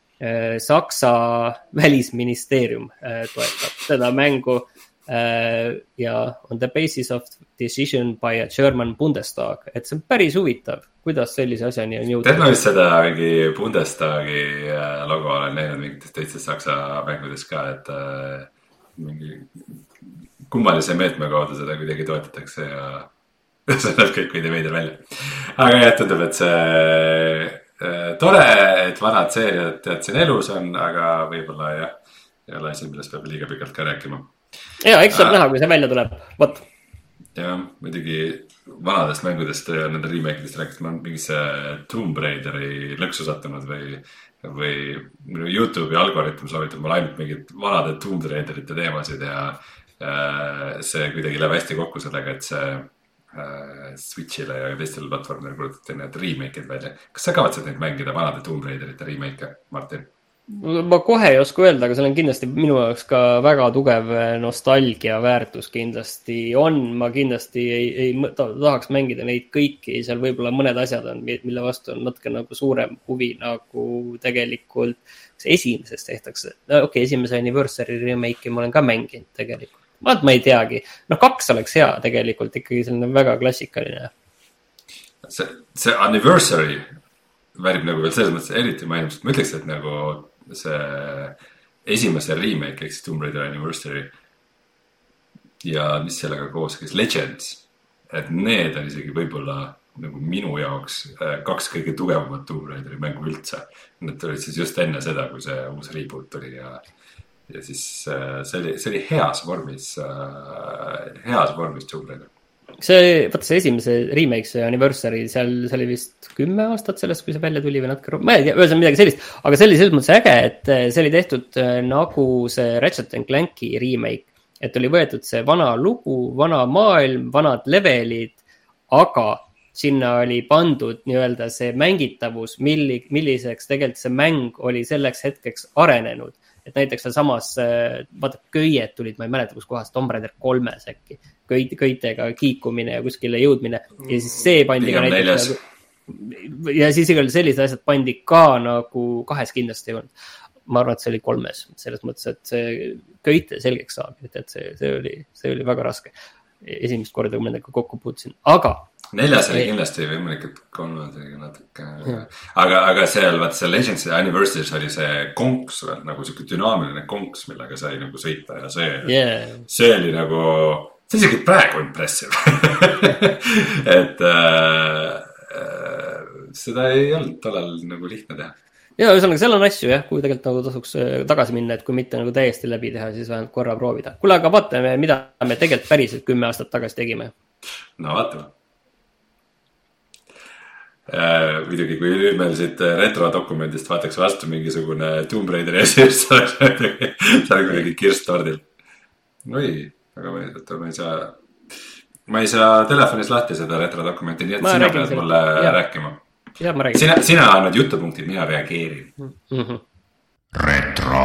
Saksa välisministeerium äh, toetab seda mängu äh, ja on the basis of decision by a German Bundestag, et see on päris huvitav, kuidas sellise asjani on jõudnud. Tead ma vist seda mingi Bundestagi logo olen näinud mingites teistes Saksa mängudes ka, et äh, mingi kummalise meetme kaudu seda kuidagi toetatakse ja see näeb kõik veidi veider välja. Aga jah, tundub, et see äh, tore, et vanad seeriad tead siin elus on, aga võib-olla jah, ei ole asi, millest peab liiga pikalt ka rääkima. Ja, eks saab äh, näha, kui see välja tuleb. Võt. Jah, muidugi vanadest mängudest ja nende remake'idest rääkis, ma olen mingisse Tomb Raideri lõksu sattunud või, või YouTube'i algoritm soovitab mul ainult mingid vanade Tomb Raiderite teemasid ja see kuidagi läheb hästi kokku sellega, et see äh, Switchile ja teistele platvormile kuulutati need remake'id välja. Kas sa kavatsed neid mängida vanade Tomb Raiderite remake'e, Martin? Ma kohe ei oska öelda, aga see on kindlasti minu jaoks ka väga tugev nostalgia väärtus kindlasti on. Ma kindlasti ei, ei tahaks mängida neid kõiki, seal võib-olla mõned asjad on, mille vastu on natuke nagu suurem huvi, nagu tegelikult see esimesest tehtakse. Okei, okay, esimese anniversary remake'i ma olen ka mänginud tegelikult. Vaat ma ei teagi. No kaks oleks hea tegelikult, ikkagi selline väga klassikaline. see, see Anniversary väärib nagu veel selles mõttes eriti mainimist. Ma ütleks, et nagu see esimese remake, eks Tomb Raider Anniversary ja mis sellega koos, kes Legends, et need on isegi võib-olla nagu minu jaoks kaks kõige tugevamat Tomb Raideri mängu üldse. Need olid siis just enne seda, kui see uus reboot tuli ja, ja siis see oli, see oli heas vormis, heas vormis Tomb Raider. See, vaata see esimese remake, see Anniversary, seal see oli vist kümme aastat sellest, kui see välja tuli või natuke, ma ei tea, ühesõnaga midagi sellist, aga see oli selles mõttes äge, et see oli tehtud nagu see Ratchet and Clanki remake, et oli võetud see vana lugu, vana maailm, vanad levelid, aga sinna oli pandud nii-öelda see mängitavus, milli, milliseks tegelikult see mäng oli selleks hetkeks arenenud. Et näiteks seal samas, vaata köied tulid, ma ei mäleta, kus kohas, Tomb Raider kolmes äkki, köit, köitega kiikumine ja kuskile jõudmine. Ja siis see pandi ka näiteks, nagu, ja siis igal sellised asjad pandi ka nagu kahes kindlasti ei olnud. Ma arvan, et see oli kolmes, selles mõttes, et see köite selgeks saab, et see, see, oli, see oli väga raske. Esimest korda, kui ma nendega kokku puutusin, aga neljas oli kindlasti võimalik, et kolmas oli natuke, aga, aga seal, vaat see Legends Anniversary oli see konks, nagu siuke dünaamiline konks, millega sai nagu sõita ja see, yeah. see oli nagu, see oli isegi praegu impressive. et äh, äh, seda ei olnud tollal nagu lihtne teha. Ja ühesõnaga, seal on asju, jah, kui tegelikult nagu tasuks tagasi minna, et kui mitte nagu täiesti läbi teha, siis vähemalt korra proovida. Kuule, aga vaatame, mida me tegelikult päriselt kümme aastat tagasi tegime. No vaatame. Äh, muidugi, kui nüüd meil siit retrodokumendist vaataks vastu mingisugune Tomb Raider ja siis see on kuidagi kirstordil. No ei, aga ma ei, ma ei saa, ma ei saa telefonis lahti seda retrodokumenti, nii et ma sina pead mulle ja. rääkima. Ja, ma räägin. Sina, sina annad jutupunktid, mina reageerin. Mm-hmm. Retro.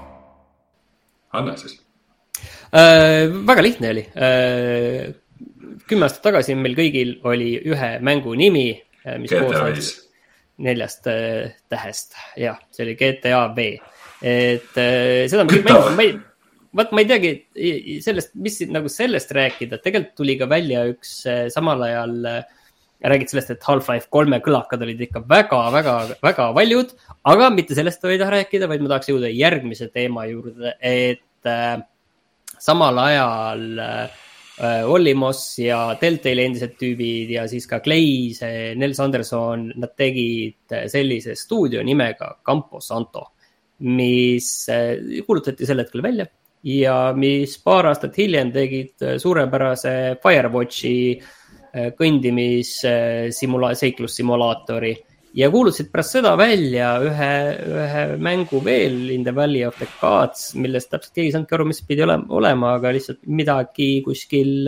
Anna siis. Äh, väga lihtne oli. Äh, kümme aastat tagasi meil kõigil oli ühe mängu nimi, mis G T A viis. Neljast äh, tähest. Ja, see oli G T A V. Et äh, seda ma, ma, ma, ei, vaat, ma ei teagi sellest, mis nagu sellest rääkida. Tegelikult tuli ka välja üks äh, samal ajal äh, räägid sellest, et Half-Life kolme kõlakad olid ikka väga, väga, väga valjud, aga mitte sellest ei taha rääkida, vaid ma tahaks jõuda järgmise teema juurde, et äh, samal ajal äh, Olimos ja Telltale endised tüübid ja siis ka Clay, see Nels Anderson, nad tegid sellise stuudio nimega Campo Santo, mis äh, kuulutati sel hetkel välja ja mis paar aastat hiljem tegid suurepärase Firewatchi kõndimis simula- seiklussimulaatori ja kuulutasid pärast seda välja ühe, ühe mängu veel In the Valley of the Gods, millest täpselt keegi saanudki aru, mis pidi olema, aga lihtsalt midagi kuskil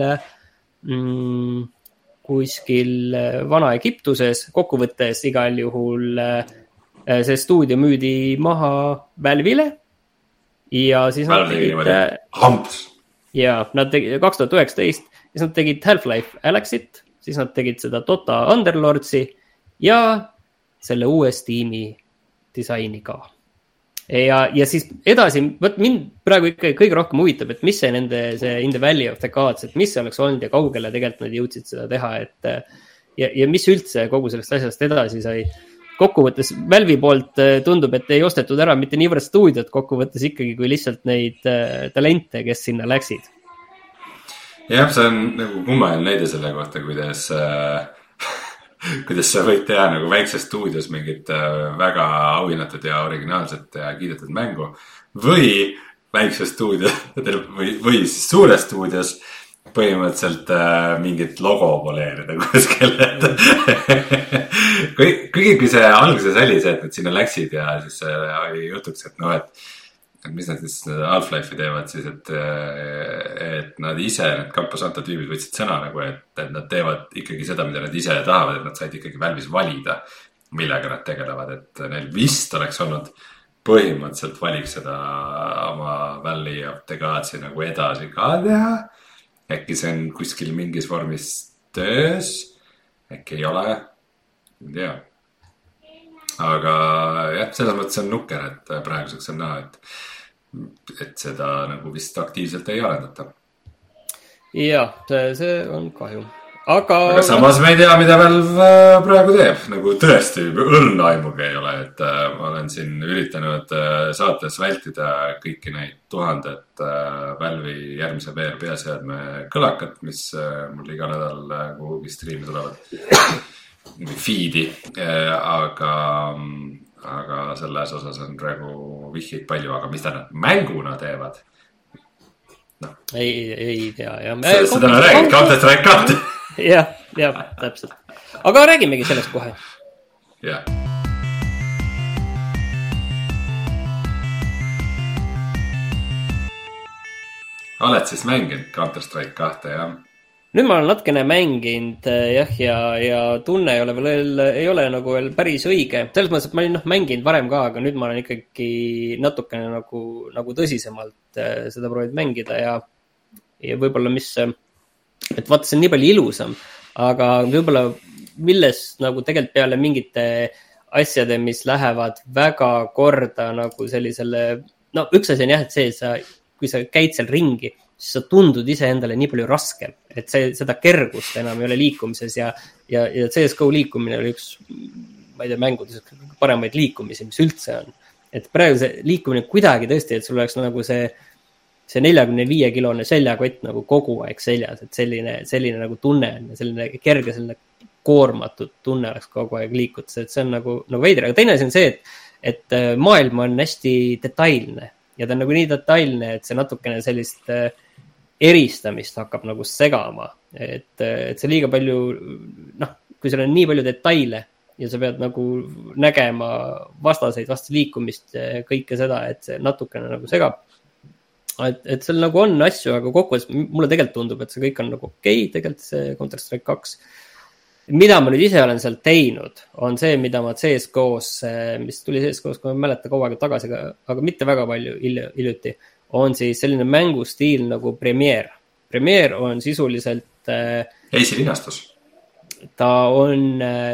mm, kuskil Vana-Egiptuses kokkuvõttes igal juhul see stuudio müüdi maha Valve'ile ja siis nad tegid ja nad tegid kaks tuhat üheksateist siis nad tegid Half-Life Alyxit, siis nad tegid seda Dota Underlordsi ja selle uue Steam'i disaini ka. Ja, ja siis edasi, võt mind praegu ikka kõige rohkem huvitab, et mis see nende, see In the Valley of the Gods, et mis see oleks olnud ja kaugele tegelikult nad jõudsid seda teha, et ja, ja mis üldse kogu sellest asjast edasi sai. Kokkuvõttes Valve'i poolt tundub, et ei ostetud ära mitte niivõrd stuudiot kokkuvõttes ikkagi kui lihtsalt neid talente, kes sinna läksid. Jah, see on nagu kummaline näide selle kohta, kuidas, äh, kuidas sa võid teha nagu väikses stuudios mingit äh, väga auhinnatud ja originaalset ja kiidetud mängu või väikses stuudios või, või siis suures stuudios põhimõtteliselt äh, mingit logo poleerida kuskil. Kõige kui see alguses oli see, et nad sinna läksid ja siis oli jutuks, et noh, et et mis nad siis Half-Life'i teevad siis, et, et nad ise, need Campo Santo tüübid võtsid sõna nagu, et, et nad teevad ikkagi seda, mida nad ise tahavad, et nad said ikkagi Valve'is valida, millega nad tegelevad, et neil vist oleks olnud põhimõtteliselt valik seda oma Valley of the Godsi nagu edasi ka teha. Äkki see on kuskil mingis vormis töös, äkki ei ole, ei tea. Aga jah, selles mõttes on nukker, et praeguseks on näha, et et seda nagu vist aktiivselt ei arendata. Ja, see, see on kahju. aga... aga samas me ei tea, mida Valve praegu teeb, nagu tõesti õrna aimugi ei ole, et äh, ma olen siin üritanud äh, saates vältida kõiki neid tuhandet äh, Valve'i järgmise V R peaseadme kõlakat, mis äh, mul iga nädal äh, kuhugi striimi tulevad. Feedi, äh, aga, aga selles osas on praegu vihjeid palju, aga mis ta nad mänguna teevad? No. Ei, ei tea, jah. Seda on räägid, Counter-Strike kaks. jah, jah, täpselt. Aga räägimegi sellest kohe. Jah. Oled siis mänginud Counter-Strike kahte, jah? Nüüd ma olen natkene mänginud, jah, ja, ja tunne ei ole veel, ei ole nagu veel päris õige. Selles mõttes, et ma olin noh, mänginud varem ka, aga nüüd ma olen ikkagi natukene nagu, nagu tõsisemalt seda proovinud mängida ja, ja võib-olla mis, et vaata, see on nii palju ilusam, aga võib-olla milles nagu tegelikult peale mingite asjade, mis lähevad väga korda nagu sellisele, no üks asi on jah, et see, et sa, kui sa käid seal ringi, siis sa tundud ise endale nii palju raskem, et see, seda kergust enam ei ole liikumises ja, ja, ja C S G O liikumine oli üks, ma ei tea, mängudes paremaid liikumisi, mis üldse on. Et praegu see liikumine kuidagi tõesti, et sul oleks nagu see, see neljakümne viie kilone seljakott nagu kogu aeg seljas, et selline, selline nagu tunne on ja selline kerge, selline koormatud tunne oleks kogu aeg liikudes, et see on nagu, nagu veider. Aga teine asi on see, et, et maailm on hästi detailne ja ta on nagu nii detailne, et see natukene sellist eristamist hakkab nagu segama, et, et see liiga palju, noh, kui seal on nii palju detaile ja sa pead nagu nägema vastaseid, vastast liikumist, kõike seda, et see natukene nagu segab. Et, et seal nagu on asju, aga kokkuvõttes mulle tegelikult tundub, et see kõik on nagu okei, tegelikult see Counter-Strike kaks. Mida ma nüüd ise olen seal teinud, on see, mida ma C S G O-s, mis tuli C S G O-s, kui ma mäletan kaua aega tagasi, aga mitte väga palju hiljuti, on siis selline mängustiil nagu Premiere. Premiere on sisuliselt... Esilinastus. Ta on,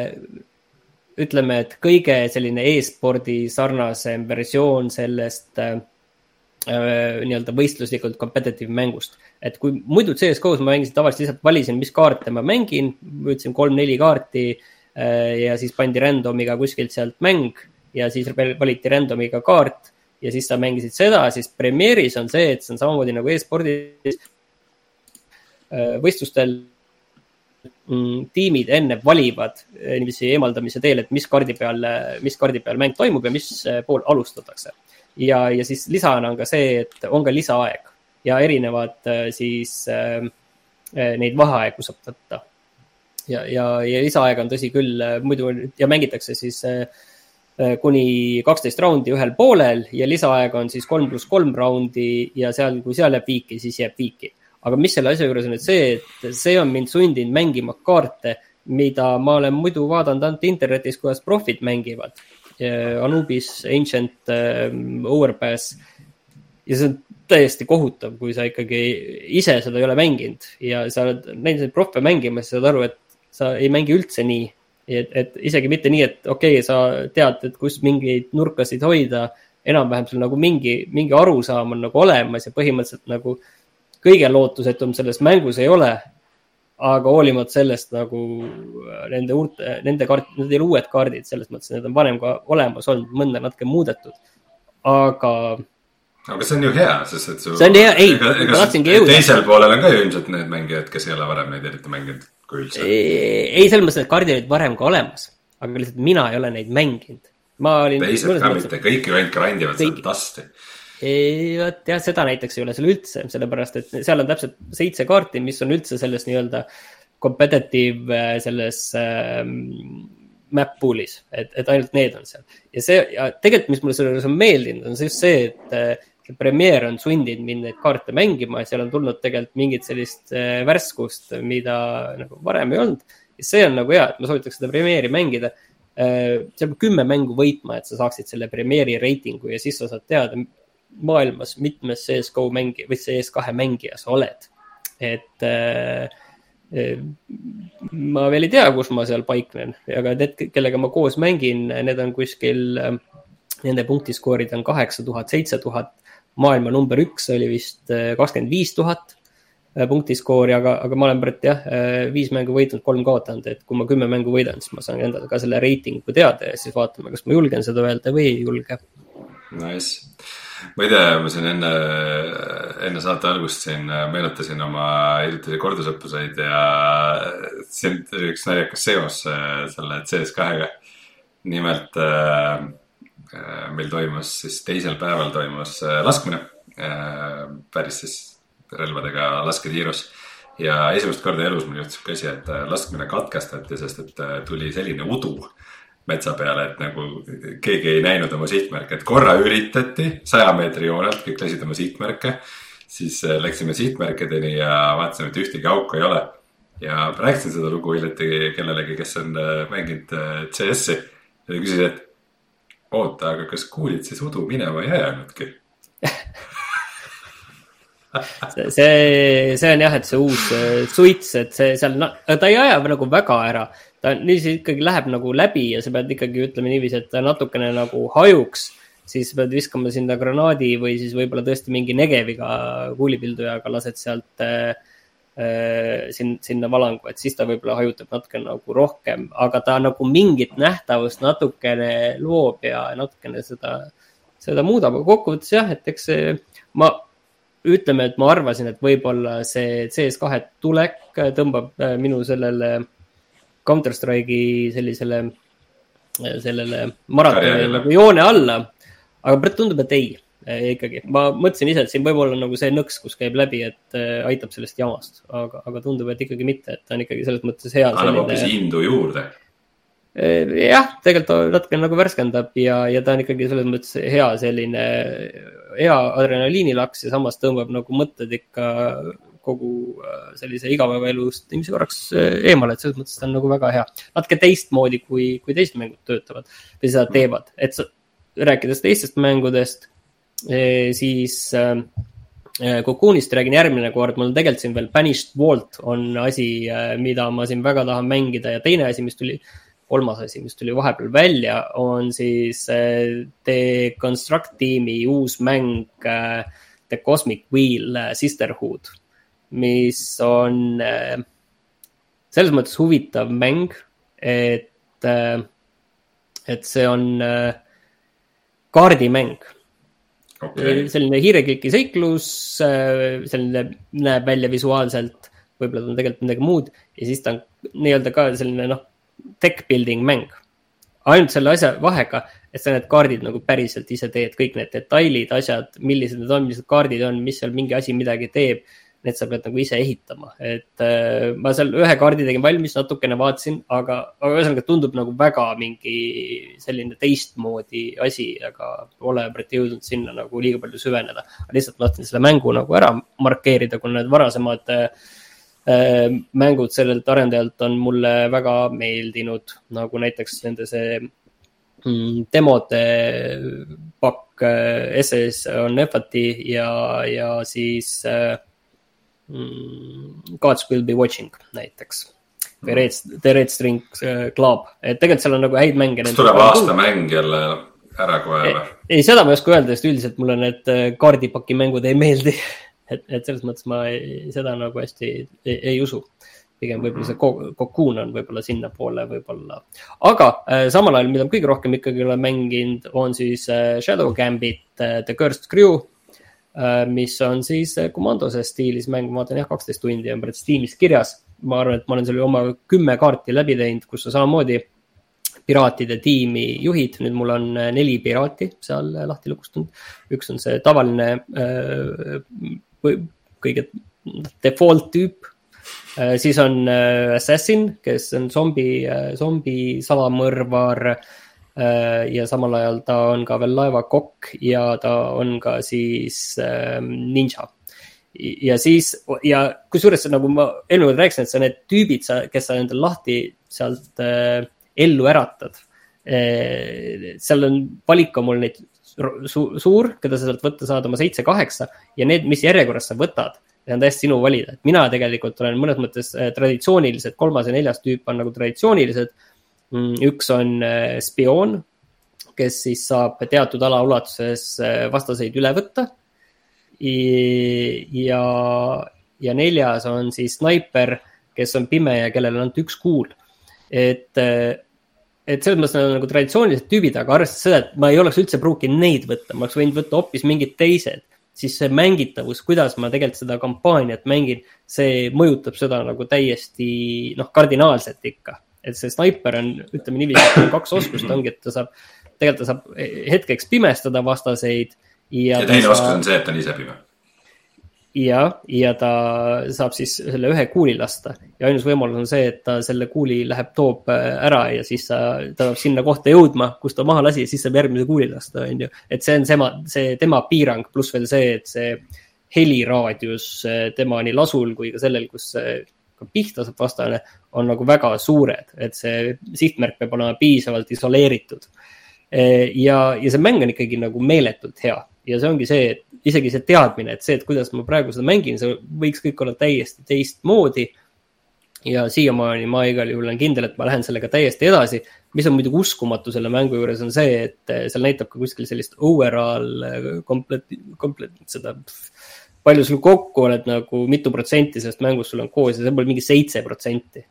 ütleme, et kõige selline e-spordi sarnasem versioon sellest äh, nii-öelda võistluslikult competitive mängust. Et kui muidu C S G O-s ma mängisin tavaliselt lihtsalt valisin, mis kaarte ma mängin, võtsin kolm-neli kaarti äh, ja siis pandi randomiga kuskilt sealt mäng ja siis valiti randomiga kaart ja siis sa mängisid seda, siis Premiere'is on see, et see on samamoodi nagu e-spordis võistlustel tiimid enne valivad inimesi eemaldamise teel, et mis kaardi peal, mis kaardi peal mäng toimub ja mis pool alustatakse. Ja, ja siis lisana on ka see, et on ka lisaaeg ja erinevad siis äh, neid vaheaegu saab võtta. Ja, ja, ja lisaaeg on tõsi küll, muidu ja mängitakse siis äh, kuni kaksteist raundi ühel poolel ja lisaaeg on siis kolm pluss kolm raundi ja seal, kui seal jääb viiki, siis jääb viiki. Aga mis selle asja juures on, et see, et see on mind sundinud mängima kaarte, mida ma olen muidu vaadanud ainult internetis, kuidas profid mängivad. Anubis, Ancient, Overpass. Ja see on täiesti kohutav, kui sa ikkagi ise seda ei ole mänginud ja sa oled näinud profe mängimas ja saad aru, et sa ei mängi üldse nii. Et, et isegi mitte nii, et okei, okay, sa tead, et kus mingeid nurkasid hoida, enam-vähem sul nagu mingi, mingi arusaam on nagu olemas ja põhimõtteliselt nagu kõige lootusetum selles mängus ei ole, aga hoolimata sellest nagu nende, uurte, nende kaart, need ei ole uued kaardid, selles mõttes, need on varem ka olemas olnud, mõnda natuke muudetud, aga... Aga see on ju hea, sest et su... See on hea, ei, ega, ega ma tahtsingi jõuda. Teisel poolel on ka ju ilmselt need mängijad, kes ei ole varem neid eriti mänginud. Ei, selles mõttes, et kaardid olid varem ka olemas, aga lihtsalt mina ei ole neid mänginud. Ma olin... Teised ka mitte, kõik ju ainult grindivad kõik... sealt asti. Ei, jah, seda näiteks ei ole seal üldse, sellepärast, et seal on täpselt seitse kaarti, mis on üldse selles nii-öelda competitive selles ähm, map poolis, et, et ainult need on seal. Ja see, ja tegelikult, mis mulle selles on meeldinud, on just see, et see Premiere on sundinud mind neid kaarte mängima ja seal on tulnud tegelikult mingit sellist värskust, mida nagu varem ei olnud. Ja see on nagu hea, et ma soovitaks seda Premiere'i mängida. Seal kümme mängu võitma, et sa saaksid selle Premiere'i reitingu ja siis sa saad teada maailmas mitmes C S G O mängi või C S kahe mängija sa oled. Et äh, ma veel ei tea, kus ma seal paiknen, aga need, kellega ma koos mängin, need on kuskil, nende punktiskoorid on kaheksa tuhat, seitse tuhat, maailma number üks oli vist kakskümmend viis tuhat punktiskoori, aga, aga ma olen praegu jah, viis mängu võitnud, kolm kaotanud, et kui ma kümme mängu võidan, siis ma saan endale ka selle reitingu teada ja siis vaatame, kas ma julgen seda öelda või ei julge. Nice. Ma ei tea, ma siin enne, enne saate algust siin meenutasin oma hiljuti kordusõppuseid ja siin üks naljakas seos selle C S kahega. Nimelt äh, meil toimus siis teisel päeval toimus laskmine, äh, päris siis relvadega lasketiirus ja esimest korda elus mul juhtus käsi, et laskmine katkestati, sest et tuli selline udu metsa peale, et nagu keegi ei näinud oma sihtmärke, et korra üritati saja meetri joonelt, kõik läsid oma sihtmärke, siis läksime sihtmärkedeni ja vaatasime, et ühtegi auku ei ole. Ja rääkisin seda lugu hiljuti kellelegi, kes on mänginud C S-i ja küsis, et oota, aga kas kuulid siis udu minema ei jäänudki? see, see, see on jah, et see uus suits, et see seal, ta ei aja nagu väga ära. Ta niiviisi ikkagi läheb nagu läbi ja sa pead ikkagi ütlema niiviisi, et ta natukene nagu hajuks, siis pead viskama sinna granaadi või siis võib-olla tõesti mingi negeviga kuulipildujaga lased sealt äh, sin, sinna valangu, et siis ta võib-olla hajutab natuke nagu rohkem, aga ta nagu mingit nähtavust natukene loob ja natukene seda, seda muudab. Kokkuvõttes jah, et eks see, ma ütleme, et ma arvasin, et võib-olla see C S kahe tulek tõmbab minu sellele Counter-Strike'i sellisele sellele maratoni nagu joone alla, aga praegu tundub, et ei, ikkagi. Ma mõtlesin ise, et siin võib olla nagu see nõks, kus käib läbi, et aitab sellest jamast, aga, aga tundub, et ikkagi mitte, et ta on ikkagi selles mõttes hea. Annab hoopis hindu juurde. Jah, tegelikult natuke nagu värskendab ja, ja ta on ikkagi selles mõttes hea selline hea adrenaliinilaks ja samas tõmbab nagu mõtted ikka kogu sellise igapäevaelust inimese korraks eemale, et selles mõttes ta on nagu väga hea. Natuke teistmoodi, kui, kui teist mängud töötavad või seda teevad. Et sa, rääkides teistest mängudest, siis Cocoonist räägin järgmine kord. Mul tegelikult siin veel Banished Vault on asi, mida ma siin väga tahan mängida ja teine asi, mis tuli, kolmas asi, mis tuli vahepeal välja, on siis The Construct tiimi uus mäng The Cosmic Wheel Sisterhood, mis on selles mõttes huvitav mäng, et, et see on kaardimäng. Okay. Selline hiirekliki seiklus, selline näeb välja visuaalselt, võib-olla ta on tegelikult midagi muud ja siis ta on nii-öelda ka selline noh, tech building mäng. Ainult selle asja vahega, et sa need kaardid nagu päriselt ise teed, kõik need detailid, asjad, millised need on, millised kaardid on, mis seal mingi asi midagi teeb, need sa pead nagu ise ehitama. Et äh, ma seal ühe kaardi tegin valmis, natukene vaatasin, aga, aga ühesõnaga tundub nagu väga mingi selline teistmoodi asi, aga pole praegu jõudnud sinna nagu liiga palju süveneda. Lihtsalt ma tahtsin selle mängu nagu ära markeerida, kui need varasemad äh, mängud sellelt arendajalt on mulle väga meeldinud, nagu näiteks nende see mm, demode pakk äh, S S on Efati ja, ja siis äh, Gods Will Be Watching näiteks või Red, The Red String Club, et tegelikult seal on nagu häid mänge. Kas tuleb aasta mäng jälle ära kohe? Ei, ei, seda ma ei oska öelda, sest üldiselt mulle need kaardipaki mängud ei meeldi, et, et selles mõttes ma ei, seda nagu hästi ei, ei usu. Pigem võib-olla see Cocoon on võib-olla sinna poole võib-olla. Aga äh, samal ajal, mida kõige rohkem ikkagi olen mänginud, on siis äh, Shadow Gambit, äh, The Cursed Crew, mis on siis komandose stiilis mäng, ma vaatan jah, kaksteist tundi on pärast Steamis kirjas. Ma arvan, et ma olen selle oma kümme kaarti läbi teinud, kus sa samamoodi piraatide tiimi juhid. Nüüd mul on neli piraati seal lahti lukustunud. Üks on see tavaline kõige default tüüp. Siis on Assassin, kes on zombi, zombi salamõrvar. Ja samal ajal ta on ka veel laevakokk ja ta on ka siis ähm, ninja. Ja siis, ja kusjuures nagu ma eelmine kord rääkisin, et sa need tüübid, kes sa endal lahti sealt äh, ellu äratad. Äh, seal on valik on mul neid su- suur, keda sa sealt võtta saad oma seitse kaheksa ja need, mis järjekorras sa võtad, see on täiesti sinu valida. Et mina tegelikult olen mõnes mõttes äh, traditsioonilised, kolmas ja neljas tüüp on nagu traditsioonilised. Üks on spioon, kes siis saab teatud ala ulatuses vastaseid üle võtta ja, ja neljas on siis Sniper, kes on pime ja kellel on ainult üks kuul. Et, et selles mõttes on nagu traditsioonilised tüübid, aga arvestades seda, et ma ei oleks üldse pruukinud neid võtta, ma oleks võinud võtta hoopis mingid teised, siis see mängitavus, kuidas ma tegelikult seda kampaaniat mängin, see mõjutab seda nagu täiesti noh, kardinaalselt ikka. Et see Sniper on, ütleme niiviisi, kaks oskust ongi, et ta saab, tegelikult ta saab hetkeks pimestada vastaseid. Ja, ja teine oskus on see, et ta on ise pime. Ja, ja ta saab siis selle ühe kuuli lasta. Ja ainus võimalus on see, et ta selle kuuli läheb toob ära ja siis ta, ta peab sinna kohta jõudma, kus ta maha lasi ja siis saab järgmise kuuli lasta. On ju. Et see on sema, see tema piirang, pluss veel see, et see heliraadius tema nii lasul kui ka sellel, kus pihta saab vastane, on nagu väga suured, et see sihtmärk peab olema piisavalt isoleeritud. Ja, ja see mäng on ikkagi nagu meeletult hea. Ja see ongi see, et isegi see teadmine, et see, et kuidas ma praegu seda mängin, see võiks kõik olla täiesti teist moodi. Ja siiamaani ma igal juhul olen kindel, et ma lähen sellega täiesti edasi. Mis on muidugi uskumatu selle mängu juures on see, et seal näitab ka kuskil sellist overall komplet, komplet, seda palju sul kokku oled nagu mitu protsenti sellest mängust sul on koos ja see pole mingi seitse protsenti.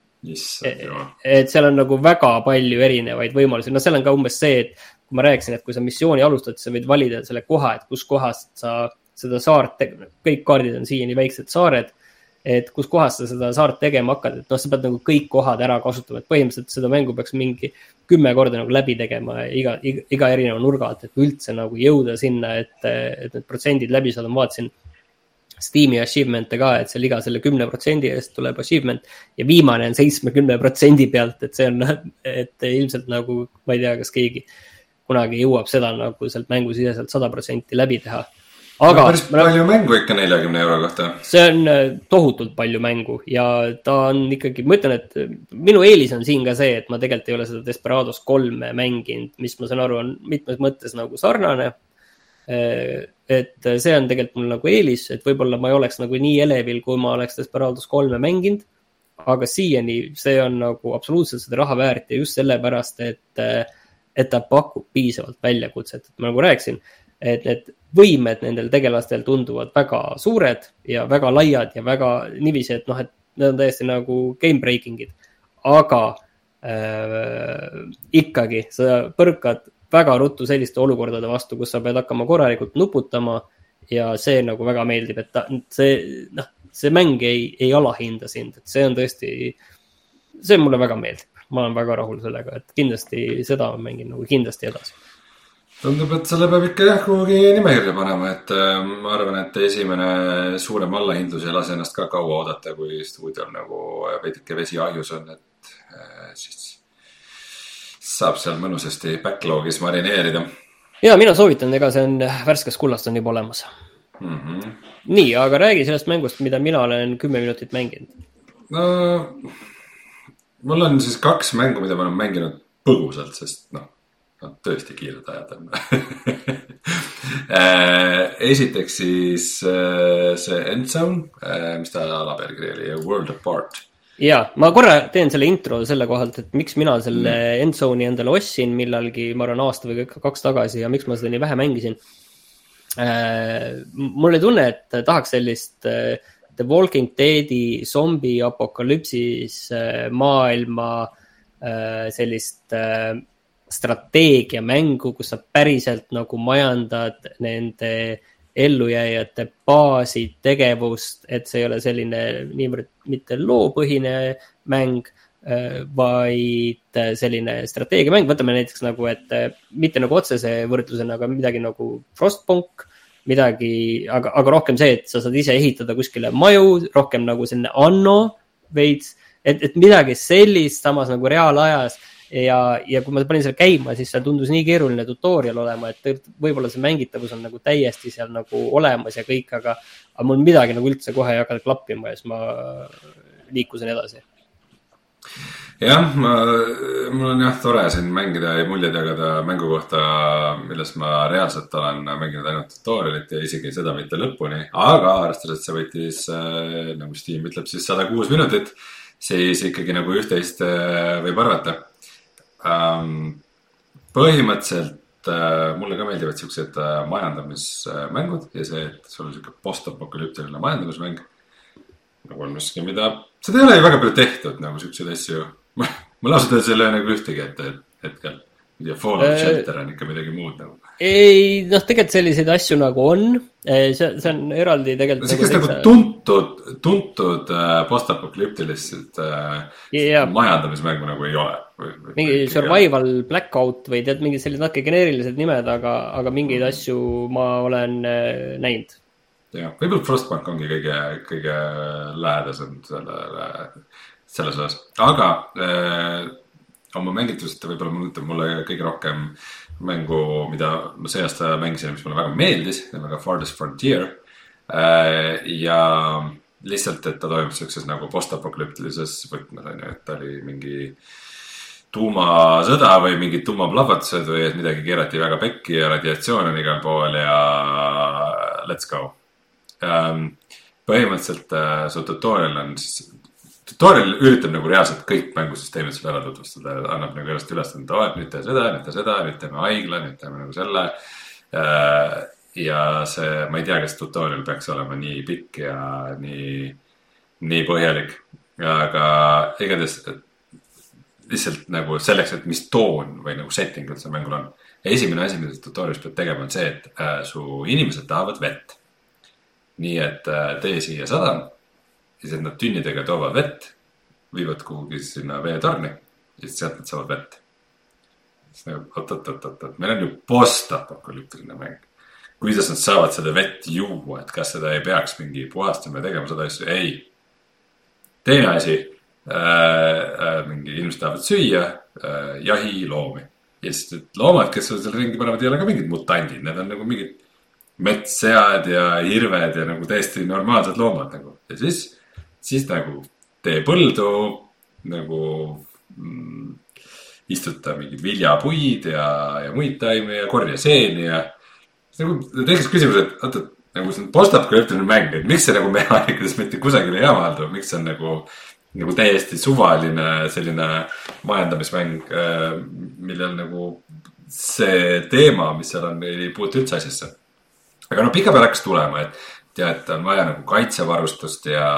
Et seal on nagu väga palju erinevaid võimalusi. No seal on ka umbes see, et kui ma rääkisin, et kui sa missiooni alustad, sa võid valida selle koha, et kus kohast sa seda saart, kõik kaardid on siiani väiksed saared, et kus kohast sa seda saart tegema hakkad, et noh, sa pead nagu kõik kohad ära kasutama, et põhimõtteliselt seda mängu peaks mingi kümme korda nagu läbi tegema iga, iga, iga erineva nurga alt, et üldse nagu jõuda sinna, et, et need protsendid läbi saada, ma vaatasin Steam'i achievement'e ka, et seal iga selle kümne protsendi eest tuleb achievement ja viimane on seitsmekümne protsendi pealt, et see on, et ilmselt nagu, ma ei tea, kas keegi kunagi jõuab seda nagu sealt mängusiseselt sada protsenti läbi teha. Aga päris palju mängu ikka neljakümne euro kohta. See on tohutult palju mängu ja ta on ikkagi, ma ütlen, et minu eelis on siin ka see, et ma tegelikult ei ole seda Desperados kolme mänginud, mis ma saan aru on mitmes mõttes nagu sarnane. Et see on tegelikult mul nagu eelis, et võib-olla ma ei oleks nagu nii elevil, kui ma oleks Desperados kolme mänginud, aga siiani see on nagu absoluutselt seda raha väärt ja just sellepärast, et, et ta pakub piisavalt väljakutset. Et ma nagu rääksin, et need võimed nendel tegelastel tunduvad väga suured ja väga laiad ja väga niiviisi, et noh, et need on täiesti nagu game breaking'id, aga äh, ikkagi sa põrkad väga ruttu selliste olukordade vastu, kus sa pead hakkama korralikult nuputama ja see nagu väga meeldib, et ta, see, noh, see mäng ei, ei alahinda sind, et see on tõesti, see mulle väga meeldib. Ma olen väga rahul sellega, et kindlasti seda ma mängin nagu kindlasti edasi. Tundub, et selle peab ikka jah kuhugi nimekirja panema, et äh, ma arvan, et esimene suurem allahindlus ei lase ennast ka kaua oodata, kui stuudiol nagu veidike vesi ahjus on, et äh, siis saab seal mõnusasti backlogis marineerida. Ja, mina soovitan, ega see on värskes kullast on juba olemas. Mm-hmm. Nii, aga räägi sellest mängust, mida mina olen kümme minutit mänginud. No, mul on siis kaks mängu, mida ma olen mänginud põgusalt, sest noh, no, tõesti kiired ajad on. Esiteks siis see Endzone, mis ta alapealkiri oli, World Apart. Ja, ma korra teen selle intro selle kohalt, et miks mina selle mm. Endzone'i endale ostsin millalgi, ma arvan aasta või kaks tagasi ja miks ma seda nii vähe mängisin. Mul oli tunne, et tahaks sellist The Walking Deadi zombi apokalüpsis maailma sellist strateegiamängu, kus sa päriselt nagu majandad nende ellujääjate baasi tegevust, et see ei ole selline niivõrd mitte loopõhine mäng, vaid selline strateegiamäng. Võtame näiteks nagu, et mitte nagu otsese võrdlusena, aga midagi nagu Frostpunk, midagi, aga, aga rohkem see, et sa saad ise ehitada kuskile maju, rohkem nagu selline anno veits, et, et midagi sellist samas nagu reaalajas. Ja, ja kui ma panin seal käima, siis seal tundus nii keeruline tutorial olema, et võib-olla see mängitavus on nagu täiesti seal nagu olemas ja kõik, aga, aga mul midagi nagu üldse kohe ei hakanud klappima ja siis ma liikusin edasi. Jah, ma, mul on jah tore siin mängida ja muljed jagada mängu kohta, millest ma reaalselt olen mänginud ainult tutorialit ja isegi seda mitte lõpuni, aga arvestades, et see võitis, nagu Steam ütleb, siis sada kuus minutit, siis ikkagi nagu üht-teist võib arvata. Um, põhimõtteliselt uh, mulle ka meeldivad siuksed uh, majandamismängud ja see, et sul on siuke post-apokalyptiline majandamismäng nagu on miski, mida, seda ei ole ju väga palju tehtud nagu siukseid asju. ma, ma lausa tõesti ei löö nagu ühtegi ette hetkel. ja Fallout äh, Shelter on ikka midagi muud nagu. Ei, noh, tegelikult selliseid asju nagu on. See, see on eraldi tegelikult. See, kes nagu teiksa... tuntud, tuntud äh, postapokalüptilist äh, yeah. majandamismängu nagu ei ole. Või, või, mingi survival jah. Blackout või tead, mingid sellised natuke geneerilised nimed, aga, aga mingeid mm. asju ma olen äh, näinud. jah, võib-olla Frostpunk ongi kõige, kõige lähedasem sellele, selles osas. Aga äh, oma mängitusest võib-olla mõjutab mulle kõige rohkem mängu, mida ma see aasta mängisin, mis mulle väga meeldis, nimega Farthest Frontier. Ja lihtsalt, et ta toimub sellises nagu postapokalüptilises võtmes, et ta oli mingi tuumasõda või mingid tuumaplahvatused või et midagi keerati väga pekki ja radiatsioon on igal pool ja let's go. Põhimõtteliselt su tutorial on siis tutorial üritab nagu reaalselt kõik mängusüsteemid sulle ära tutvustada, annab nagu ennast üles, et nüüd tee seda, nüüd tee seda, nüüd teeme haigla, nüüd teeme nagu selle. Ja see, ma ei tea, kas tutorial peaks olema nii pikk ja nii, nii põhjalik, aga igatahes lihtsalt nagu selleks, et mis toon või nagu setting üldse mängul on. Esimene asi, mida tutorialis peab tegema on see, et su inimesed tahavad vett. Nii et tee siia sadam. Siis et nad tünnidega toovad vett, viivad kuhugi sinna veetorni ja siis sealt nad saavad vett. Siis nagu, oot, oot, oot, oot, meil on ju postapokalüptiline mäng. Kuidas nad saavad seda vett juua, et kas seda ei peaks mingi puhastama ja tegema seda asju? Ei. Teine asi, äh, äh, mingi inimesed tahavad süüa äh, jahi loomi. Ja siis need loomad, kes selle ringi panevad, ei ole ka mingid mutandid, need on nagu mingid metssead ja hirved ja nagu täiesti normaalsed loomad nagu. Ja siis siis nagu tee põldu, nagu mm, istuta mingid viljapuid ja, ja muid taimi ja korja seeni ja nagu teiseks küsimus, et oota, nagu see on postapokalüptiline mäng, et miks see nagu mehaanikades mitte kusagile ei avaldu, miks see on nagu, nagu täiesti suvaline selline majandamismäng, millel nagu see teema, mis seal on, ei puutu üldse asjasse. Aga no pika peal hakkas tulema, et tead, et on vaja nagu kaitsevarustust ja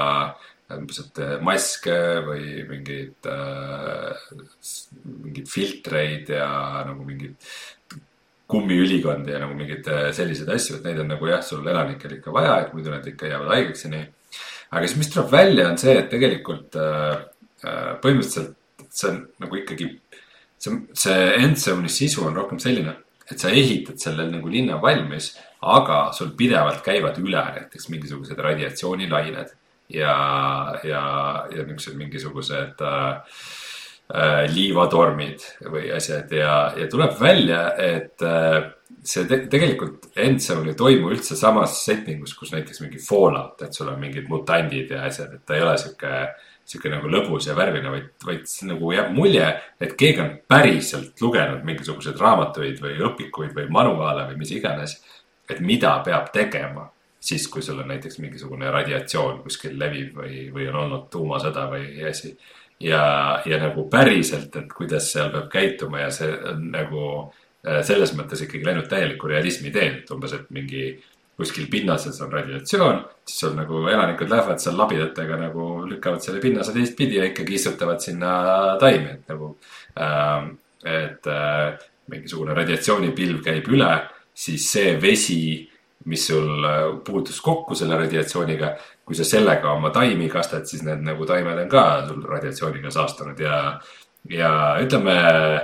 maske või mingid, äh, mingid filtreid ja nagu mingid kummiülikondi ja nagu mingid sellised asju, et neid on nagu jah, sul elanikel ikka vaja, et muidu need ikka jäävad haigeks ja nii. Aga siis mis tuleb välja on see, et tegelikult äh, põhimõtteliselt see on nagu ikkagi, see, see Endzone'i sisu on rohkem selline, et sa ehitad sellel nagu linna valmis, aga sul pidevalt käivad üle näiteks mingisugused radiatsioonilained. Ja, ja, ja mingisugused äh, äh, liivatormid või asjad ja, ja tuleb välja, et äh, see te tegelikult Endzone ei toimu üldse samas settingus, kus näiteks mingi Fallout, et sul on mingid mutandid ja asjad, et ta ei ole siuke, siuke nagu lõbus ja värvina, vaid, vaid nagu jääb mulje, et keegi on päriselt lugenud mingisugused raamatuid või õpikuid või manuaale või mis iganes, et mida peab tegema. Siis, kui sul on näiteks mingisugune radiatsioon kuskil levib või, või on olnud tuumasõda või asi. Ja, ja nagu päriselt, et kuidas seal peab käituma ja see on nagu selles mõttes ikkagi läinud täieliku realismi teed. Umbes, et mingi kuskil pinnases on radiatsioon, siis sul nagu elanikud lähevad seal labidatega nagu lükkavad selle pinnase teist pidi ja ikkagi istutavad sinna taimi. Et nagu, äh, et äh, mingisugune radiatsioonipilv käib üle, siis see vesi mis sul puutus kokku selle radiatsiooniga, kui sa sellega oma taimi kastad, siis need nagu taimed on ka sul radiatsiooniga saastunud ja, ja ütleme,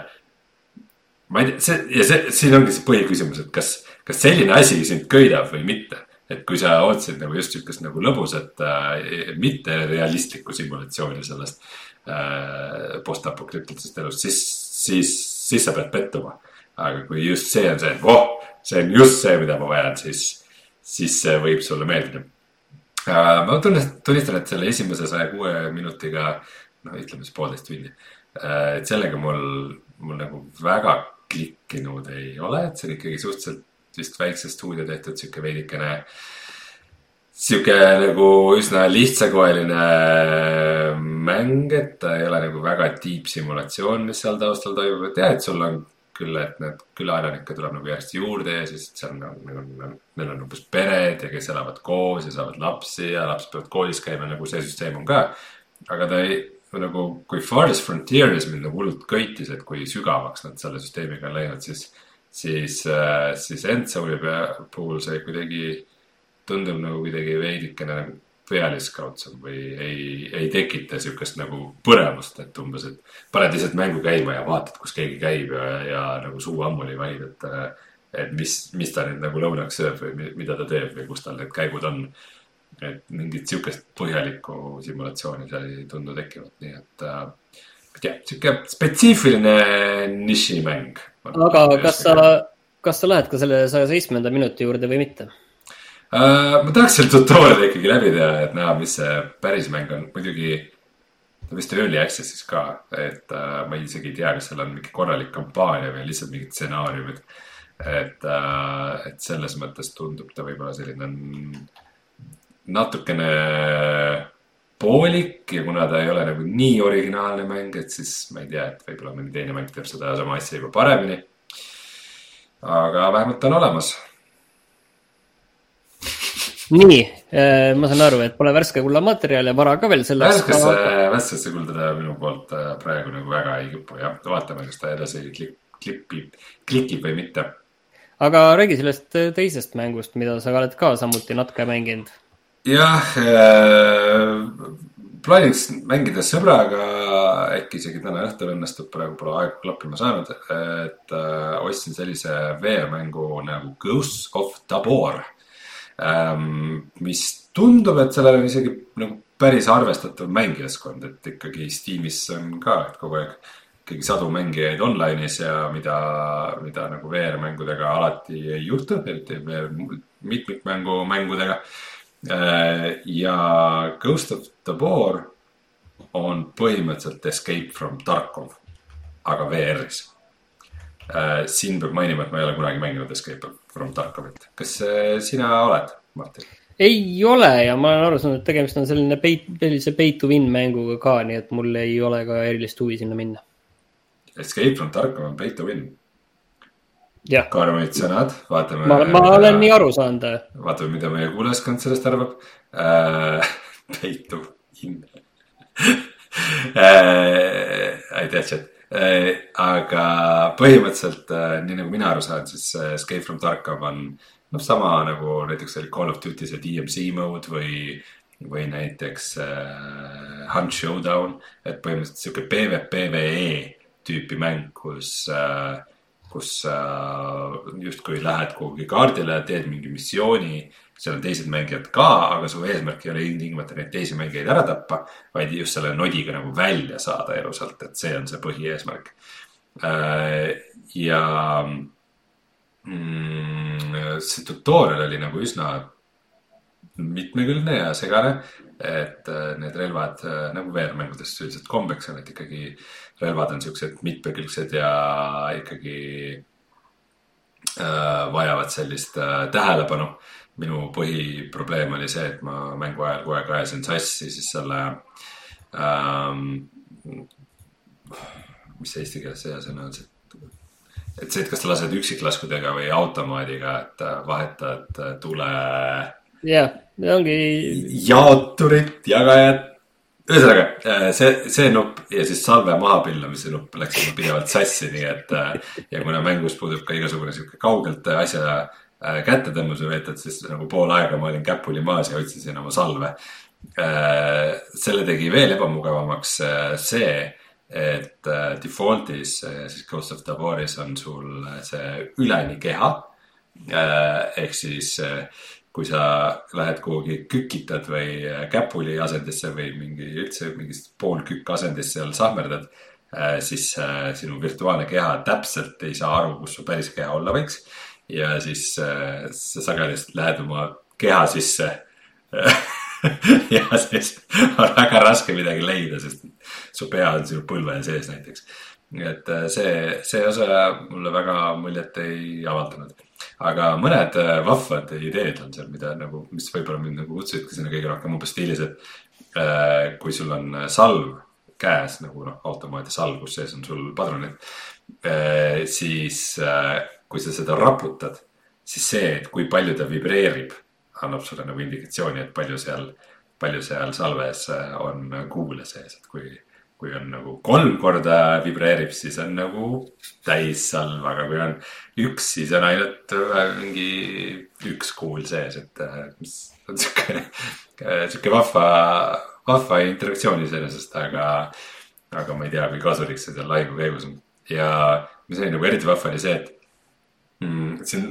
ma ei tea, see, ja see, siin ongi see põhiküsimus, et kas, kas selline asi sind köidab või mitte, et kui sa ootsid nagu just sükast nagu lõbusat äh, mitte realistlikku simulatsiooni sellest äh, postapokalüptilisest elust, siis, siis, siis sa pead pettuma, aga kui just see on see, et voh, see on just see, mida ma vajan, siis, siis see võib sulle meeldida. Ma tunnistan, et selle esimese saja kuue minutiga, no ütleme siis poolteist tundi, et sellega mul, mul nagu väga klikkinud ei ole, et see on ikkagi suhteliselt vist väikse stuudio tehtud, siuke veidikene, siuke nagu üsna lihtsakoeline mäng, et ta ei ole nagu väga deep simulatsioon, mis seal taustal toimub, et jah, et sul on küll, et need külaelanikke tuleb nagu järjest juurde ja siis seal on, neil on, neil on umbes pered ja kes elavad koos ja saavad lapsi ja lapsed peavad koolis käima, nagu see süsteem on ka. aga ta ei, nagu kui Farthest Frontieris mind nagu hullult köitis, et kui sügavaks nad selle süsteemiga on läinud, siis, siis, siis Endsouli puhul see kuidagi tundub nagu kuidagi veidikene nagu pealiskaudsem või ei, ei tekita sükest nagu põremust, et umbes, et paned lihtsalt mängu käima ja vaatad, kus keegi käib ja, ja nagu suu ammuli vahid, et, et mis, mis ta nüüd nagu lõunaks sööb või mida ta teeb või kus tal need käigud on. Et mingit sükest põhjalikku simulatsiooni seal ei tundu tekivat, nii et ja, siuke spetsiifiline nišimäng. Aga kas sa, kas sa lähed ka selle saja seitsmenda minuti juurde või mitte? Uh, ma tahaks selle tutoriali ikkagi läbi teha, et näha, mis see päris mäng on. Muidugi ta vist early access'is ka, et uh, ma isegi ei tea, kas seal on mingi korralik kampaania või lihtsalt mingid stsenaariumid. Et, uh, et selles mõttes tundub ta võib-olla selline natukene poolik ja kuna ta ei ole nagu nii originaalne mäng, et siis ma ei tea, et võib-olla mõni teine mäng teeb seda sama asja juba paremini. Aga vähemalt ta on olemas. Nii, ma saan aru, et pole värske kulla materjal ja vara ka veel selleks. Värskesse, värskesse kuldada minu poolt praegu nagu väga ei kipu ja vaatame, kas ta edasi klikib, klikib või mitte. Aga räägi sellest teisest mängust, mida sa oled ka samuti natuke mänginud. Jah, äh, plaaniks mängida sõbraga, äkki isegi täna õhtul õnnestub, praegu pole aega klappima saanud, et äh, ostsin sellise V R-mängu nagu Ghosts of Tabor. Um, mis tundub, et sellel on isegi nagu päris arvestatav mängijaskond, et ikkagi Steamis on ka, et kogu aeg ikkagi sadu mängijaid online'is ja mida, mida nagu V R-mängudega alati ei juhtu, eriti mitmikmängu mängudega. Ja Ghost of Tabor on põhimõtteliselt Escape from Tarkov, aga V R-is. Siin peab mainima, et ma ei ole kunagi mänginud Escape from Tarkovit. Kas sina oled, Martin? Ei ole ja ma olen aru saanud, et tegemist on selline pay, pay to win mänguga ka, nii et mul ei ole ka erilist huvi sinna minna. Escape from Tarkov on pay to win? Jah. Karmid sõnad, vaatame. Ma, ma mida, olen nii aru saanud. Vaatame, mida meie kuulaskond sellest arvab. Uh, pay to win. uh, I touch it. Uh, aga põhimõtteliselt, uh, nii nagu mina aru saan, siis uh, Escape from Tarkov on no, sama nagu näiteks Call of Duty see D M C mode või, või näiteks uh, Hunt Showdown, et põhimõtteliselt siuke P V P V E tüüpi mäng, kus uh, kus uh, justkui lähed kuhugi kaardile, teed mingi missiooni, seal on teised mängijad ka, aga su eesmärk ei ole ilmtingimata neid teisi mängijaid ära tappa, vaid just selle nodiga nagu välja saada elusalt, et see on see põhieesmärk. Uh, ja mm, see tutorial oli nagu üsna mitmekülgne ja segane, et uh, need relvad uh, nagu V R-mängudest üldiselt kombeks on, et ikkagi relvad on siuksed mitmekülgsed ja ikkagi äh, vajavad sellist äh, tähelepanu. Minu põhiprobleem oli see, et ma mängu ajal kogu aeg ajasin sassi, siis selle ähm, mis see eesti keeles see sõna on see, et see, et kas ta lased üksiklaskudega või automaadiga, et vahetad tule jah, ongi jaoturit, jagajat. Ühesõnaga, see, see nupp ja siis salve maha pillamise nupp läks juba pidevalt sassi, nii et ja kuna mängus puudub ka igasugune siuke kaugelt asja kätte tõmmus või et siis nagu pool aega ma olin käpuli maas ja otsisin oma salve. Selle tegi veel ebamugavamaks see, et defaultis siis Ghost of Taboris on sul see üleni keha ehk siis kui sa lähed kuhugi kükitad või käpuli asendisse või mingi üldse mingist pool kükk asendisse seal sahmerdad, siis sinu virtuaalne keha täpselt ei saa aru, kus su päris keha olla võiks. Ja siis sa sagedasti lähed oma keha sisse ja siis on väga raske midagi leida, sest su pea on sinu põlve sees näiteks. Et see, see osa mulle väga muljet ei avaldanud. Aga mõned vahvad ideed on seal, mida nagu, mis võib-olla mind nagu kutsuidki sinna kõige rohkem umbes stiilis, et äh, kui sul on salv käes, nagu noh, automaadi salv, kus sees on sul padrunid, siis kui sa seda raputad, siis see, et kui palju ta vibreerib, annab sulle nagu indikatsiooni, et palju seal, palju seal salves on kuule sees, et kui, kui on nagu kolm korda vibreerib, siis on nagu täis salv, aga kui on üks, siis on ainult mingi üks kuul sees, et mis on siuke, siuke vahva, vahva interaktsiooni sellisest, aga, aga ma ei tea, kui kasulik see seal lahingu käigus on. Ja mis oli nagu eriti vahva oli see, et mm, siin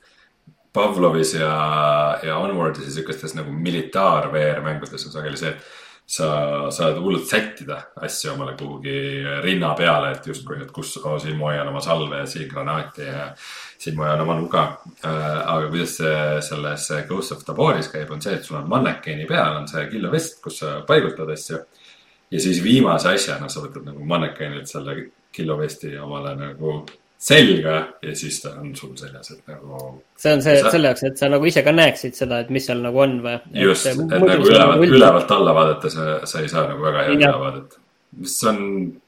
Pavlovis ja, ja Onwardis ja sükestes nagu militaar-V R-mängudes on sageli see, et sa saad hullult sättida asju omale kuhugi rinna peale, et justkui, et kus oh, siin ma hoian oma salve ja siin granaati ja siin ma hoian oma nuga. Aga kuidas see selles Ghost of Taboris käib, on see, et sul on mannekeeni peal, on see killovest, kus sa paigutad asju. Ja siis viimase asjana sa võtad nagu mannekeenilt selle killovesti omale nagu selga ja siis ta on sul seljas, et nagu... See on see, sa... selle jaoks, et sa nagu ise ka näeksid seda, et mis seal nagu on või? Just, et, et nagu ülevalt, ülevalt alla vaadata, sa, sa ei saa nagu väga hea üle vaadata. Mis on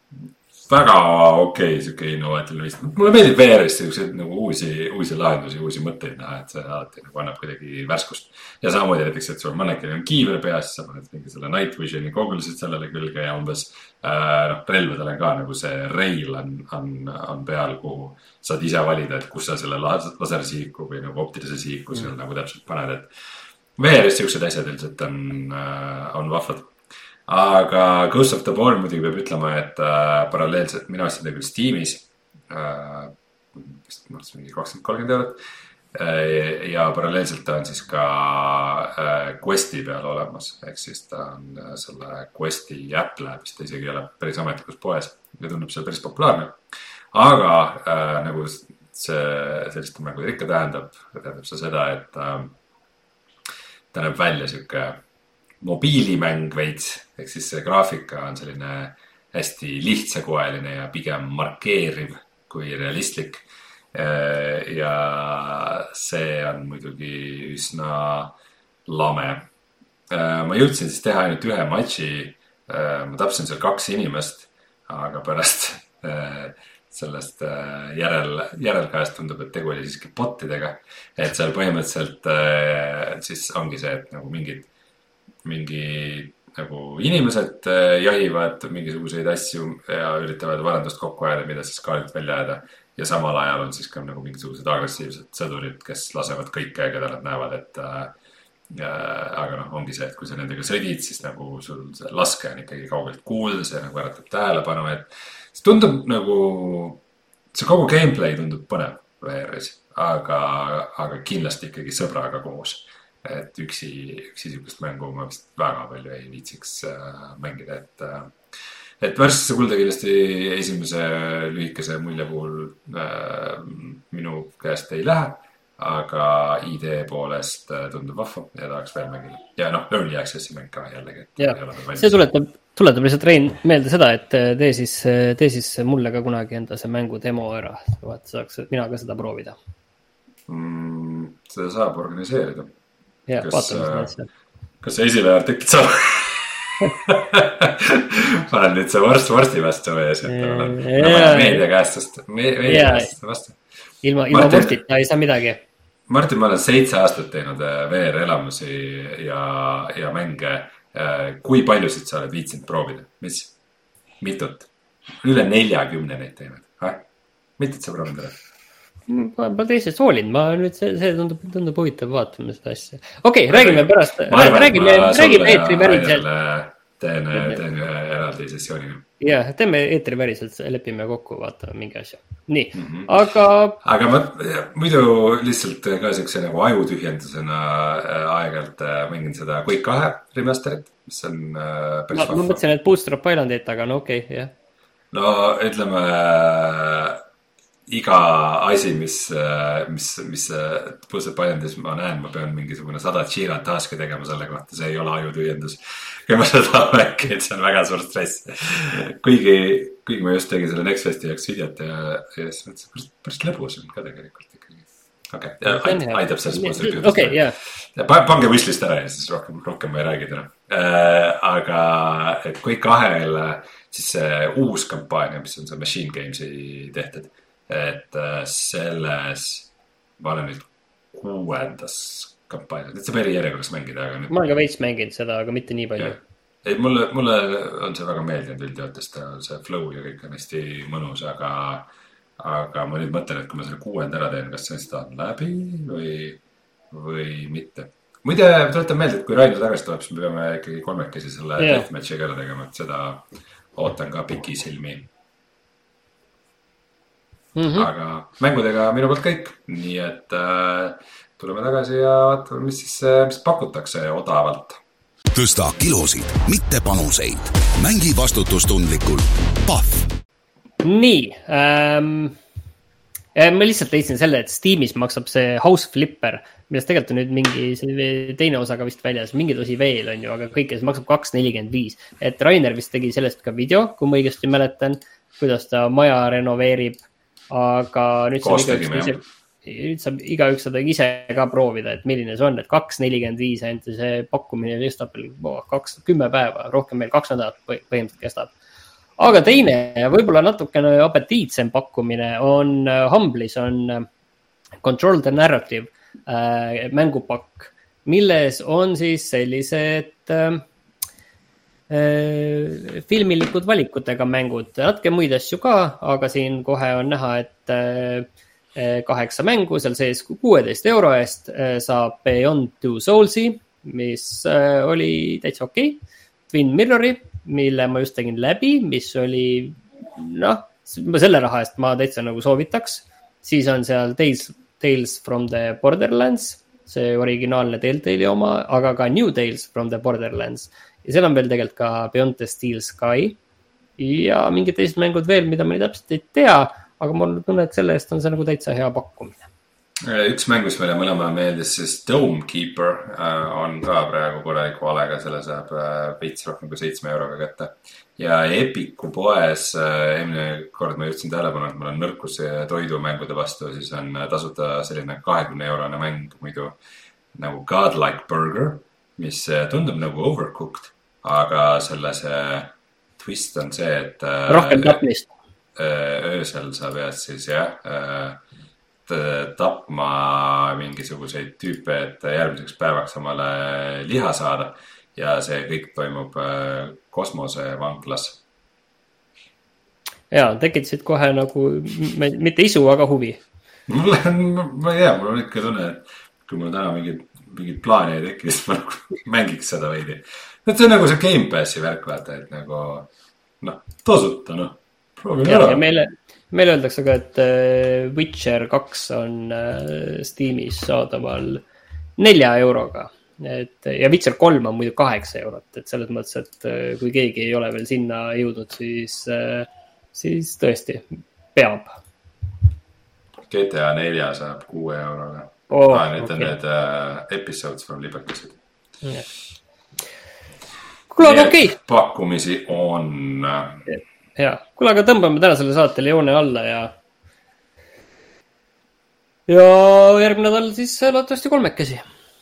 väga okei, siuke innovaatiline vist. Mulle meeldib V R-ist sellised nagu uusi, uusi lahendusi, uusi mõtteid näha, et see alati nagu annab kuidagi värskust. Ja samamoodi näiteks, et sul mannekene on kiiver peas, sa paned mingi selle night visioni koguliselt sellele külge ja umbes äh, no, relvadel on ka nagu see rail on, on, on peal, kuhu saad ise valida, et kus sa selle lasersihiku või nagu optilise sihiku seal mm. nagu täpselt paned, et V R-ist siuksed asjad üldiselt on, äh, on vahvad. Aga Ghost of Tabor muidugi peab ütlema, et äh, paralleelselt minu asjad küll Steamis äh, mingi kakskümmend kolmkümmend eurot äh, ja paralleelselt ta on siis ka äh, Questi peal olemas, ehk siis ta on äh, selle Questi äpp läheb, vist ta isegi ei ole päris ametlikus poes ja tundub see päris populaarne, aga äh, nagu see sellist mängu ikka tähendab, tähendab see seda, et äh, ta näeb välja siuke mobiilimäng veits, ehk siis see graafika on selline hästi lihtsakoeline ja pigem markeeriv kui realistlik. Ja see on muidugi üsna lame. Ma jõudsin siis teha ainult ühe matši, ma tapsin seal kaks inimest, aga pärast sellest järel, järelkäest tundub, et tegu oli siiski botidega. Et seal põhimõtteliselt siis ongi see, et nagu mingid mingi nagu inimesed jahivad mingisuguseid asju ja üritavad varandust kokku ajada, mida siis kaalilt välja ajada. Ja samal ajal on siis ka nagu mingisugused agressiivsed sõdurid, kes lasevad kõike, keda nad näevad, et ja, aga noh, ongi see, et kui sa nendega sõdid, siis nagu sul see laske on ikkagi kaugelt kuulda, see nagu äratab tähelepanu, et see tundub nagu, see kogu gameplay tundub põnev V R-is, aga, aga kindlasti ikkagi sõbraga koos. Et üksi, üksi sihukest mängu ma vist väga palju ei viitsiks äh, mängida, et, äh, et värskesse kulda kindlasti esimese lühikese mulje puhul äh, minu käest ei lähe, aga idee poolest äh, tundub vahva ja tahaks veel mängida. Ja noh, Early Access'i mäng ka jällegi. Ja, see tuletab, tuletab lihtsalt Rein meelde seda, et tee siis, tee siis mulle ka kunagi enda see mängu demo ära, vaat saaks mina ka seda proovida. Mm, seda saab organiseerida. Ja, kas, kas see esile artiklit saab? Panen nüüd see varst varsti vastu ees, et ma panen meedia käest meedia käest vastu. Ilma, ilma vorstita ei saa midagi. Martin, ma olen seitse aastat teinud V R-elamusi ja, ja mänge. Kui paljusid sa oled viitsinud proovida? Mis? Mitut? Üle neljakümne neid teinud. Ha? Mitut sa proovinud oled? Ma, ma teisest hoolin, ma nüüd see, see tundub, tundub huvitav vaatama seda asja. Okei, okay, räägime pärast, räägime, räägime eetri päriselt. Teen, teen eraldi sessiooni. Jah, teeme eetri päriselt, lepime kokku, vaatame mingi asja. Nii, mm-hmm. aga... Aga ma muidu lihtsalt ka siukse nagu ajutühjendusena aegalt mängin seda Quake kahe remasterit, mis on päris ma, ma mõtlesin, et Bootstrap Islandit, aga no okei, okay, jah. No ütleme... iga asi, mis, mis, mis Bootstrap Islandis ma näen, ma pean mingisugune sada Jira taski tegema selle kohta, see ei ole ajutühjendus. Kui ma seda mängin, see on väga suur stress. Kuigi, kuigi ma just tegin selle Next Festi jaoks videot ja, ja siis mõtlesin, päris, päris lõbus on ka tegelikult ikkagi. okei okay., aitab see sponsorit okei, jah. Pange wishlist ära ja siis rohkem, rohkem ma ei räägi täna äh,. aga et kui kahel siis see uus kampaania, mis on see Machine Games'i tehtud, et äh, selles ma olen nüüd kuuendas kampaanias, et see päri järjekorras mängida, aga nüüd ma olen ka veits mänginud seda, aga mitte nii palju. ei, mulle, mulle on see väga meeldinud üldjootest, see flow ja kõik on hästi mõnus, aga aga ma nüüd mõtlen, et kui ma selle kuuenda ära teen, kas see seda on läbi või, või mitte. Muide, tuletan meelde, et kui Rainer tagasi tuleb, siis me peame ikkagi kolmekesi selle yeah. deathmatch'iga ära tegema, et seda ootan ka pikisilmi. Mm -hmm. aga mängudega minu poolt kõik, nii et äh, tuleme tagasi ja vaatame, mis siis mis pakutakse odavalt. Tõsta kilosid, mitte panuseid. Mängi vastutustundlikult. Pahv. Nii, ähm, ma lihtsalt leidsin selle, et Steamis maksab see House Flipper, millest tegelikult on nüüd mingi teine osa ka vist väljas, mingid osi veel on ju, aga kõikes maksab kaks nelikümmend viis. Et Rainer vist tegi sellest ka video, kui ma õigesti mäletan, kuidas ta maja renoveerib, aga nüüd saab igaüks, ise, nüüd saab igaüks seda ise ka proovida, et milline see on, et kaks nelikümmend viis ainult see pakkumine kestab kaks, kümme päeva, rohkem meil kaks nädalat põhimõtteliselt kestab. Aga teine, võib-olla natukene apetiitsem pakkumine on Humble'is on Control the Narrative äh, mängupakk, milles on siis sellised äh, filmilikud valikutega mängud, natuke muid asju ka, aga siin kohe on näha, et äh, kaheksa mängu, seal sees kuueteist euro eest äh, saab Beyond Two Souls'i, mis äh, oli täitsa okei, okay. Twin Mirrori, mille ma just tegin läbi, mis oli, noh, selle raha eest ma täitsa nagu soovitaks. Siis on seal Tales, Tales from the Borderlands, see originaalne Telltale'i oma, aga ka New Tales from the Borderlands. Ja seal on veel tegelikult ka Beyond the Steel Sky ja mingid teised mängud veel, mida ma nii täpselt ei tea, aga mul tunne, et selle eest on see nagu täitsa hea pakkumine. Üks mäng, mis meile mõlemale meeldis, siis Dome Keeper on ka praegu korraliku alega, selle saab veits rohkem kui seitsme euroga kätte. Ja Epiku poes, eelmine kord ma jõudsin tähelepanu, et mul on nõrkus toidumängude vastu, siis on tasuta selline kahekümne eurone mäng muidu nagu Godlike Burger, mis tundub nagu Overcooked, aga selle see twist on see, et rohkem tapmist. Öösel sa pead siis jah tapma mingisuguseid tüüpe, et järgmiseks päevaks omale liha saada ja see kõik toimub kosmosevanglas. Jaa, tekitasid kohe nagu mitte isu, aga huvi. Mul on, ma ei tea, mul on ikka tunne, et kui mul täna mingid, mingid plaani ei teki, siis ma mängiks seda veidi. Et see on nagu see Game Passi värk, vaata, et nagu noh, tasuta, noh, proovin ära. Ja meile Meil öeldakse ka, et Witcher kaks on Steamis saadaval nelja euroga. Et, ja Witcher kolm on muidu kaheksa eurot. Et selles mõttes, et kui keegi ei ole veel sinna jõudnud, siis, siis tõesti peab. G T A neli saab kuue euroga. Oh, ah, need okay. on need uh, episodes from Libertysid. Kuule, aga okei. Okay. Pakkumisi on... Ja, kuule, aga tõmbame täna selle saatele joone alla ja ja järgmine nädal siis loodetavasti kolmekesi.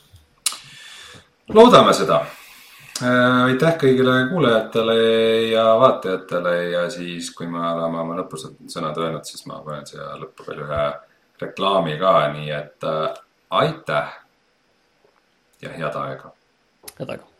Loodame seda. Aitäh kõigile kuulajatele ja vaatajatele ja siis, kui me oleme oma lõpus sõnad öelnud, siis ma panen siia lõppu veel ühe reklaami ka, nii et aitäh ja head aega. Head aega.